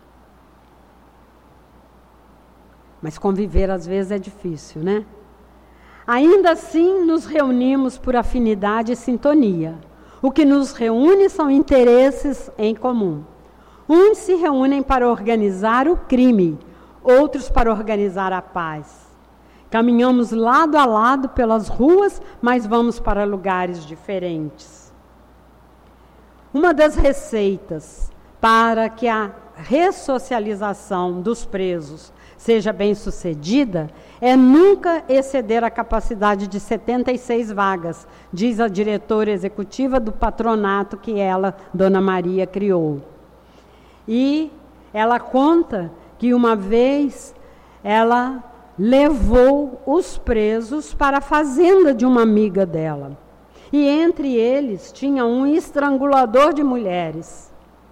Mas conviver às vezes é difícil, né? Ainda assim, nos reunimos por afinidade e sintonia. O que nos reúne são interesses em comum. Uns se reúnem para organizar o crime, outros para organizar a paz. Caminhamos lado a lado pelas ruas, mas vamos para lugares diferentes. Uma das receitas para que a ressocialização dos presos seja bem sucedida é nunca exceder a capacidade de setenta e seis vagas, diz a diretora executiva do patronato que ela, Dona Maria, criou. E ela conta que uma vez ela levou os presos para a fazenda de uma amiga dela. E entre eles tinha um estrangulador de mulheres.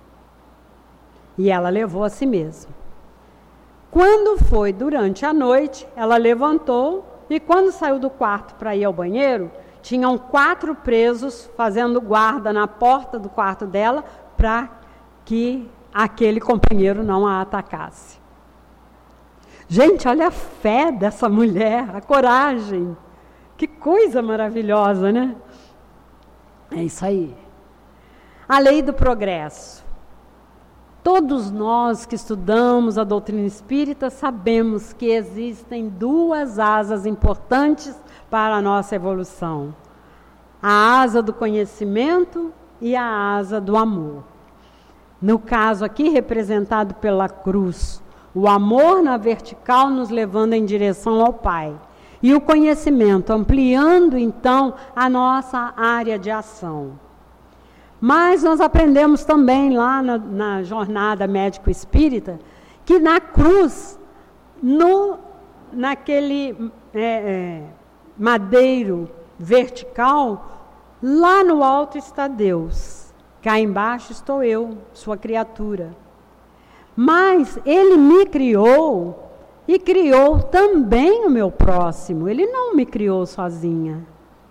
E ela levou a si mesma. Quando foi durante a noite, ela levantou e quando saiu do quarto para ir ao banheiro, tinham quatro presos fazendo guarda na porta do quarto dela para que aquele companheiro não a atacasse. Gente, olha a fé dessa mulher, a coragem. Que coisa maravilhosa, né? É isso aí. A lei do progresso. Todos nós que estudamos a doutrina espírita sabemos que existem duas asas importantes para a nossa evolução. A asa do conhecimento e a asa do amor. No caso aqui, representado pela cruz, o amor na vertical nos levando em direção ao Pai. E o conhecimento ampliando, então, a nossa área de ação. Mas nós aprendemos também lá na, na jornada médico-espírita que na cruz, no, naquele é, é, madeiro vertical, lá no alto está Deus. Cá embaixo estou eu, sua criatura. Mas Ele me criou e criou também o meu próximo. Ele não me criou sozinha.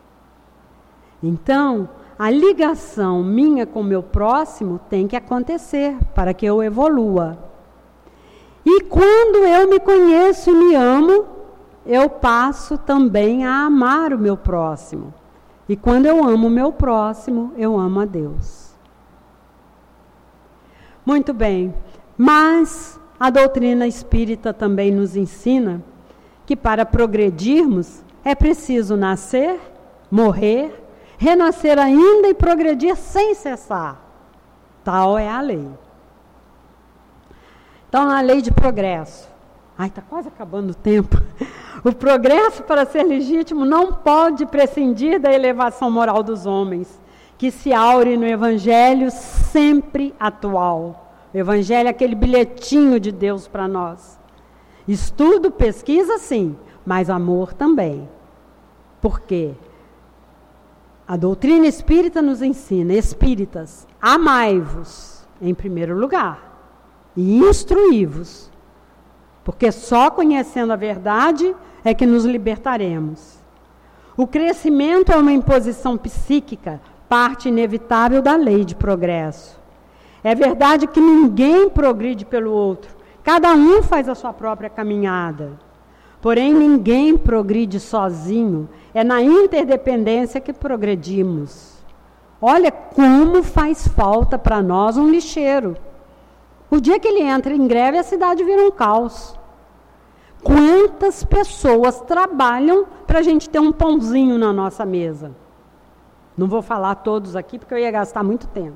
Então, a ligação minha com o meu próximo tem que acontecer para que eu evolua. E quando eu me conheço e me amo, eu passo também a amar o meu próximo. E quando eu amo o meu próximo, eu amo a Deus. Muito bem, mas a doutrina espírita também nos ensina que para progredirmos é preciso nascer, morrer, renascer ainda e progredir sem cessar. Tal é a lei. Então, a lei de progresso. Ai, está quase acabando o tempo. O progresso, para ser legítimo, não pode prescindir da elevação moral dos homens, que se aure no Evangelho sempre atual. O Evangelho é aquele bilhetinho de Deus para nós. Estudo, pesquisa, sim, mas amor também. Por quê? A doutrina espírita nos ensina, espíritas, amai-vos em primeiro lugar e instruí-vos, porque só conhecendo a verdade é que nos libertaremos. O crescimento é uma imposição psíquica, parte inevitável da lei de progresso. É verdade que ninguém progride pelo outro, cada um faz a sua própria caminhada. Porém, ninguém progride sozinho, é na interdependência que progredimos. Olha como faz falta para nós um lixeiro. O dia que ele entra em greve, a cidade vira um caos. Quantas pessoas trabalham para a gente ter um pãozinho na nossa mesa? Não vou falar todos aqui, porque eu ia gastar muito tempo.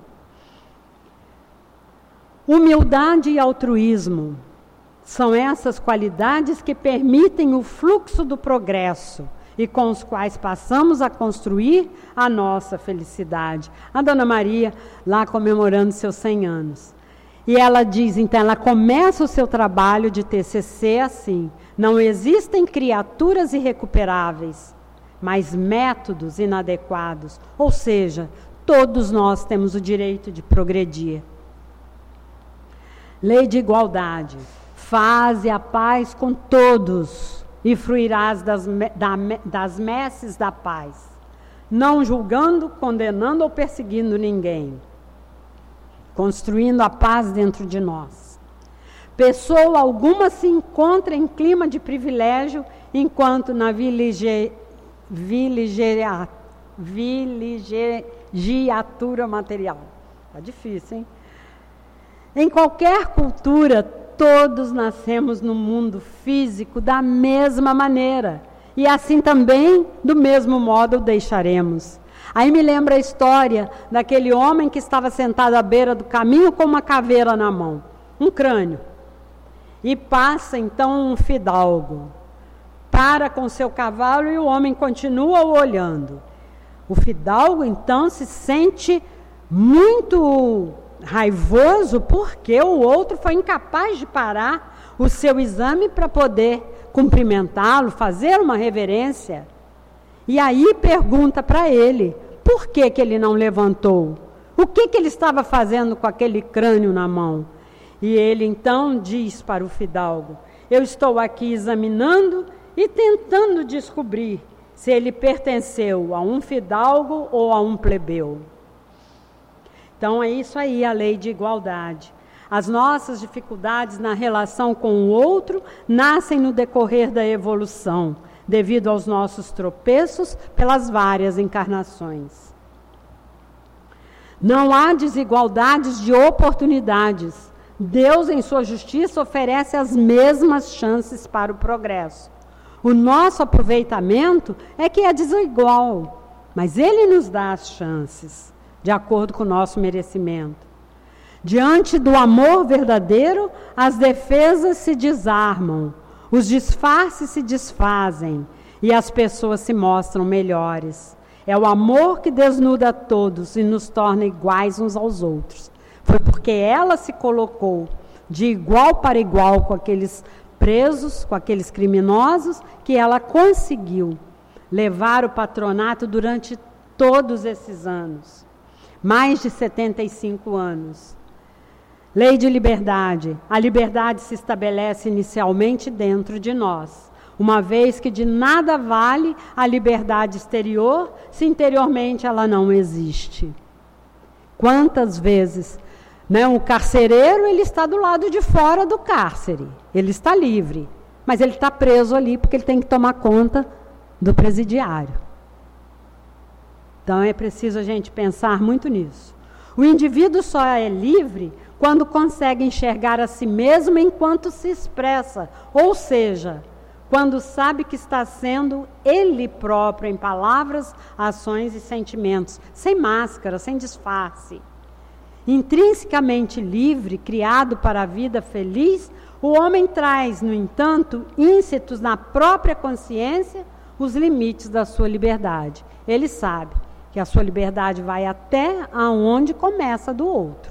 Humildade e altruísmo são essas qualidades que permitem o fluxo do progresso e com os quais passamos a construir a nossa felicidade. A Dona Maria, lá comemorando seus cem anos. E ela diz, então, ela começa o seu trabalho de T C C assim: não existem criaturas irrecuperáveis, mas métodos inadequados. Ou seja, todos nós temos o direito de progredir. Lei de igualdade. Faze a paz com todos e fruirás das, da, das messes da paz, não julgando, condenando ou perseguindo ninguém, construindo a paz dentro de nós. Pessoa alguma se encontra em clima de privilégio, enquanto na vilige, vilige, vilegiatura material. Está difícil, hein? Em qualquer cultura, todos nascemos no mundo físico da mesma maneira. E assim também, do mesmo modo, o deixaremos. Aí me lembra a história daquele homem que estava sentado à beira do caminho com uma caveira na mão, um crânio. E passa então um fidalgo. Para com seu cavalo e o homem continua o olhando. O fidalgo então se sente muito raivoso porque o outro foi incapaz de parar o seu exame para poder cumprimentá-lo, fazer uma reverência. E aí pergunta para ele, por que que ele não levantou? O que que ele estava fazendo com aquele crânio na mão? E ele então diz para o fidalgo, eu estou aqui examinando e tentando descobrir se ele pertenceu a um fidalgo ou a um plebeu. Então é isso aí, a lei de igualdade. As nossas dificuldades na relação com o outro nascem no decorrer da evolução, devido aos nossos tropeços pelas várias encarnações. Não há desigualdades de oportunidades. Deus, em sua justiça, oferece as mesmas chances para o progresso. O nosso aproveitamento é que é desigual, mas Ele nos dá as chances, de acordo com o nosso merecimento. Diante do amor verdadeiro, as defesas se desarmam, os disfarces se desfazem e as pessoas se mostram melhores. É o amor que desnuda a todos e nos torna iguais uns aos outros. Foi porque ela se colocou de igual para igual com aqueles presos, com aqueles criminosos, que ela conseguiu levar o patronato durante todos esses anos. Mais de setenta e cinco anos. Lei de liberdade. A liberdade se estabelece inicialmente dentro de nós, uma vez que de nada vale a liberdade exterior se interiormente ela não existe. Quantas vezes, né, o carcereiro ele está do lado de fora do cárcere, ele está livre, mas ele está preso ali porque ele tem que tomar conta do presidiário. Então é preciso a gente pensar muito nisso. O indivíduo só é livre quando consegue enxergar a si mesmo enquanto se expressa, ou seja, quando sabe que está sendo ele próprio em palavras, ações e sentimentos, sem máscara, sem disfarce. Intrinsecamente livre, criado para a vida feliz, o homem traz, no entanto, íncitos na própria consciência, os limites da sua liberdade. Ele sabe que a sua liberdade vai até aonde começa a do outro.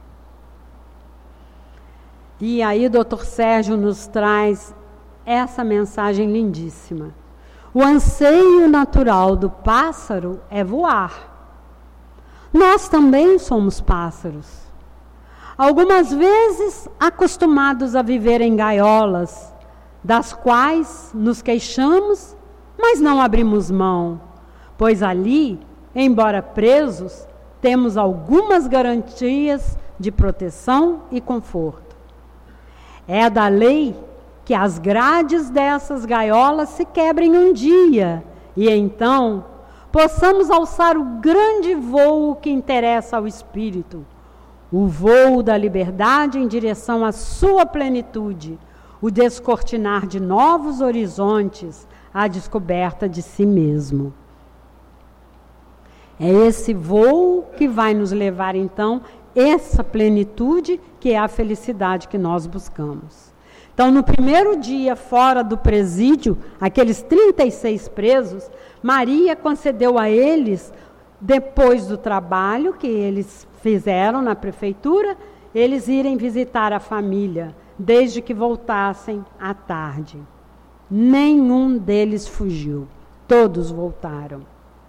E aí o doutor Sérgio nos traz essa mensagem lindíssima. O anseio natural do pássaro é voar. Nós também somos pássaros. Algumas vezes acostumados a viver em gaiolas, das quais nos queixamos, mas não abrimos mão, pois ali, embora presos, temos algumas garantias de proteção e conforto. É da lei que as grades dessas gaiolas se quebrem um dia e então possamos alçar o grande voo que interessa ao espírito, o voo da liberdade em direção à sua plenitude, o descortinar de novos horizontes, a descoberta de si mesmo. É esse voo que vai nos levar então essa plenitude que é a felicidade que nós buscamos. Então, no primeiro dia fora do presídio, aqueles trinta e seis presos, Maria concedeu a eles, depois do trabalho que eles fizeram na prefeitura, eles irem visitar a família, desde que voltassem à tarde. Nenhum deles fugiu, todos voltaram.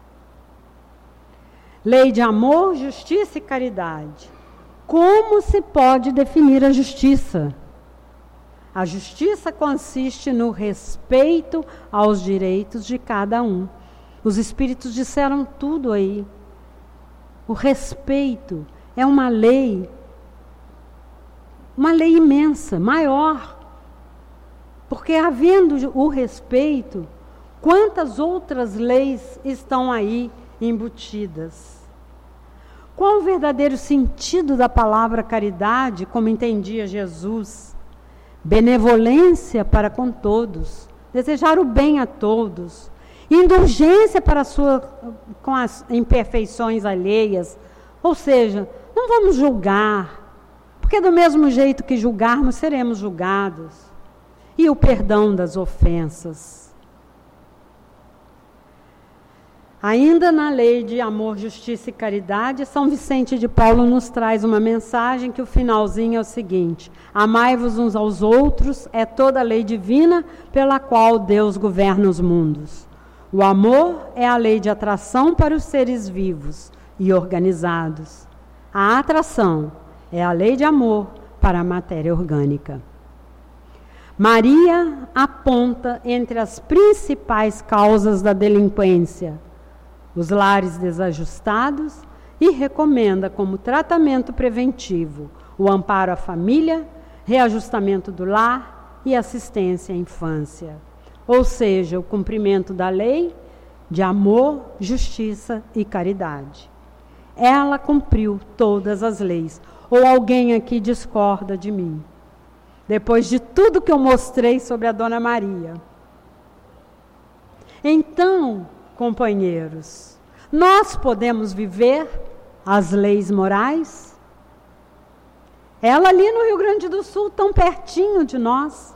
Lei de amor, justiça e caridade. Como se pode definir a justiça? A justiça consiste no respeito aos direitos de cada um. Os espíritos disseram tudo aí. O respeito é uma lei, uma lei imensa, maior. Porque havendo o respeito, quantas outras leis estão aí embutidas? Qual o verdadeiro sentido da palavra caridade, como entendia Jesus? Benevolência para com todos, desejar o bem a todos, indulgência para a sua, com as imperfeições alheias, ou seja, não vamos julgar, porque do mesmo jeito que julgarmos, seremos julgados, e o perdão das ofensas. Ainda na lei de amor, justiça e caridade, São Vicente de Paulo nos traz uma mensagem que o finalzinho é o seguinte: amai-vos uns aos outros é toda a lei divina pela qual Deus governa os mundos. O amor é a lei de atração para os seres vivos e organizados. A atração é a lei de amor para a matéria orgânica. Maria aponta entre as principais causas da delinquência os lares desajustados e recomenda como tratamento preventivo o amparo à família, reajustamento do lar e assistência à infância. Ou seja, o cumprimento da lei de amor, justiça e caridade. Ela cumpriu todas as leis. Ou alguém aqui discorda de mim? Depois de tudo que eu mostrei sobre a Dona Maria. Então, companheiros, nós podemos viver as leis morais? Ela ali no Rio Grande do Sul, tão pertinho de nós.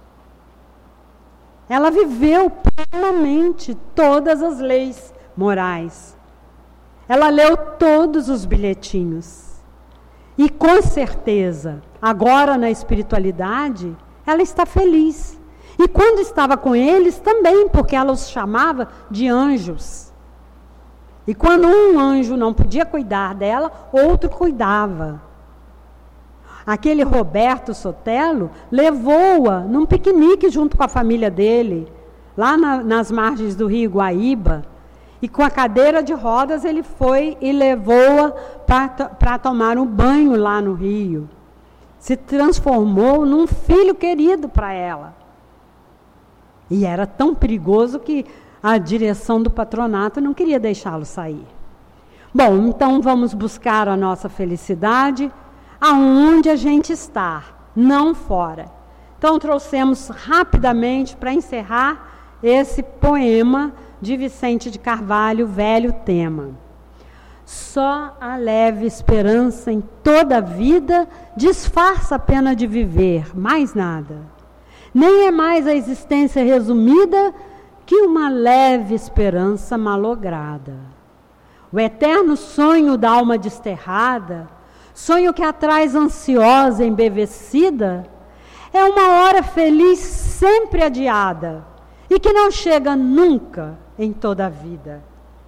Ela viveu plenamente todas as leis morais. Ela leu todos os bilhetinhos. E com certeza, agora na espiritualidade, ela está feliz. E quando estava com eles também, porque ela os chamava de anjos. E quando um anjo não podia cuidar dela, outro cuidava. Aquele Roberto Sotelo levou-a num piquenique junto com a família dele, lá na, nas margens do rio Guaíba. E com a cadeira de rodas ele foi e levou-a para tomar um banho lá no rio. Se transformou num filho querido para ela. E era tão perigoso que a direção do patronato não queria deixá-lo sair. Bom, então vamos buscar a nossa felicidade aonde a gente está, não fora. Então trouxemos rapidamente para encerrar esse poema de Vicente de Carvalho, Velho Tema. Só a leve esperança em toda a vida disfarça a pena de viver, mais nada. Nem é mais a existência resumida que uma leve esperança malograda. O eterno sonho da alma desterrada, sonho que a traz ansiosa, embevecida, é uma hora feliz sempre adiada e que não chega nunca em toda a vida.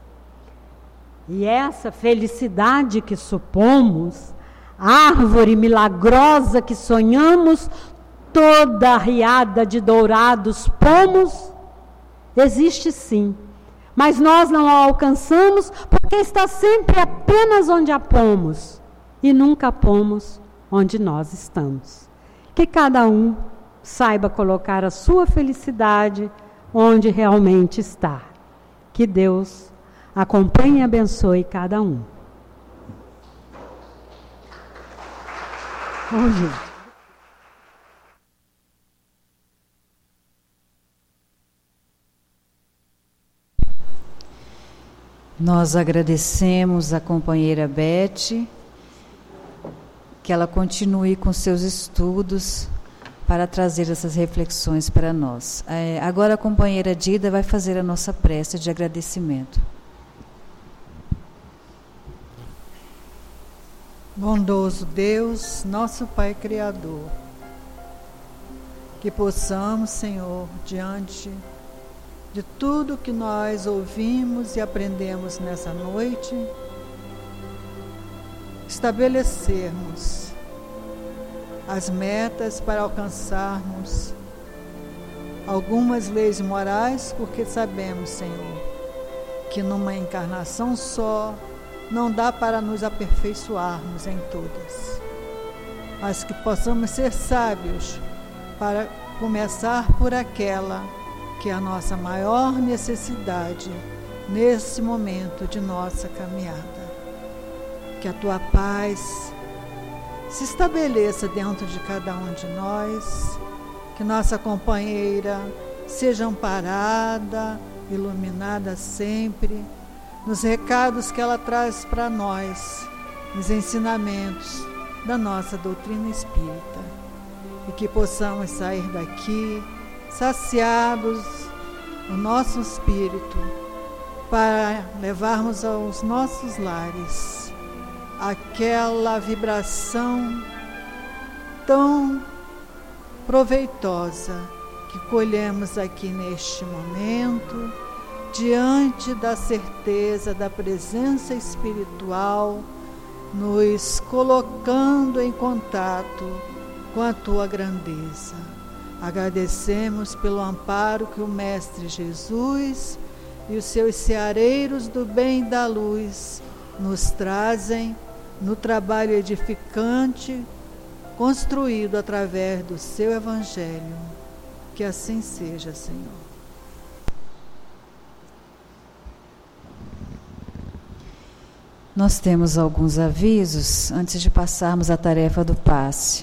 E essa felicidade que supomos, árvore milagrosa que sonhamos, toda arriada de dourados pomos, existe sim, mas nós não a alcançamos porque está sempre apenas onde a pomos e nunca pomos onde nós estamos. Que cada um saiba colocar a sua felicidade onde realmente está. Que Deus acompanhe e abençoe cada um. Oh, gente. Nós agradecemos a companheira Beth, que ela continue com seus estudos para trazer essas reflexões para nós. É, agora a companheira Dida vai fazer a nossa prece de agradecimento. Bondoso Deus, nosso Pai Criador, que possamos, Senhor, diante de tudo que nós ouvimos e aprendemos nessa noite, estabelecermos as metas para alcançarmos algumas leis morais, porque sabemos, Senhor, que numa encarnação só não dá para nos aperfeiçoarmos em todas, mas que possamos ser sábios para começar por aquela que é a nossa maior necessidade nesse momento de nossa caminhada. Que a tua paz se estabeleça dentro de cada um de nós, que nossa companheira seja amparada, iluminada sempre, nos recados que ela traz para nós, nos ensinamentos da nossa doutrina espírita, e que possamos sair daqui saciados no nosso espírito para levarmos aos nossos lares aquela vibração tão proveitosa que colhemos aqui neste momento, diante da certeza da presença espiritual, nos colocando em contato com a tua grandeza. Agradecemos pelo amparo que o Mestre Jesus e os seus seareiros do bem e da luz nos trazem no trabalho edificante construído através do seu Evangelho. Que assim seja, Senhor. Nós temos alguns avisos antes de passarmos à tarefa do passe.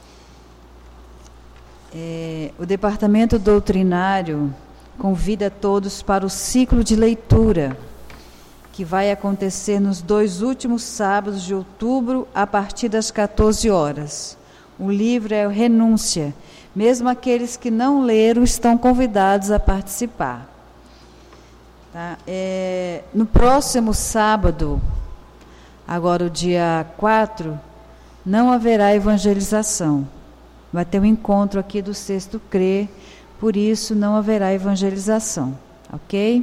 É, o Departamento Doutrinário convida todos para o ciclo de leitura, que vai acontecer nos dois últimos sábados de outubro, a partir das quatorze horas. O livro é o Renúncia. Mesmo aqueles que não leram estão convidados a participar. Tá? É, no próximo sábado, agora o dia quatro, não haverá evangelização. Vai ter um encontro aqui do Sexto C R E, por isso não haverá evangelização, ok?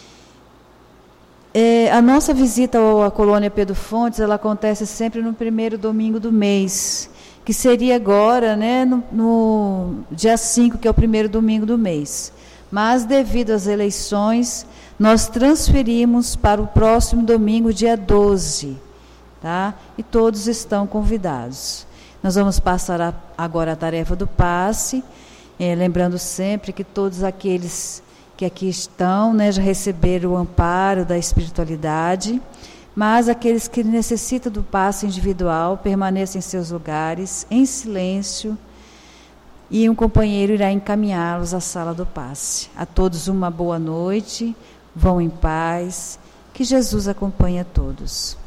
É, a nossa visita à colônia Pedro Fontes, ela acontece sempre no primeiro domingo do mês, que seria agora, né, no, no dia cinco, que é o primeiro domingo do mês. Mas, devido às eleições, nós transferimos para o próximo domingo, dia doze, tá? E todos estão convidados. Nós vamos passar a, agora a tarefa do passe, é, lembrando sempre que todos aqueles que aqui estão, né, já receberam o amparo da espiritualidade, Mas aqueles que necessitam do passe individual permaneçam em seus lugares, em silêncio, e um companheiro irá encaminhá-los à sala do passe. A todos uma boa noite, vão em paz, que Jesus acompanhe a todos.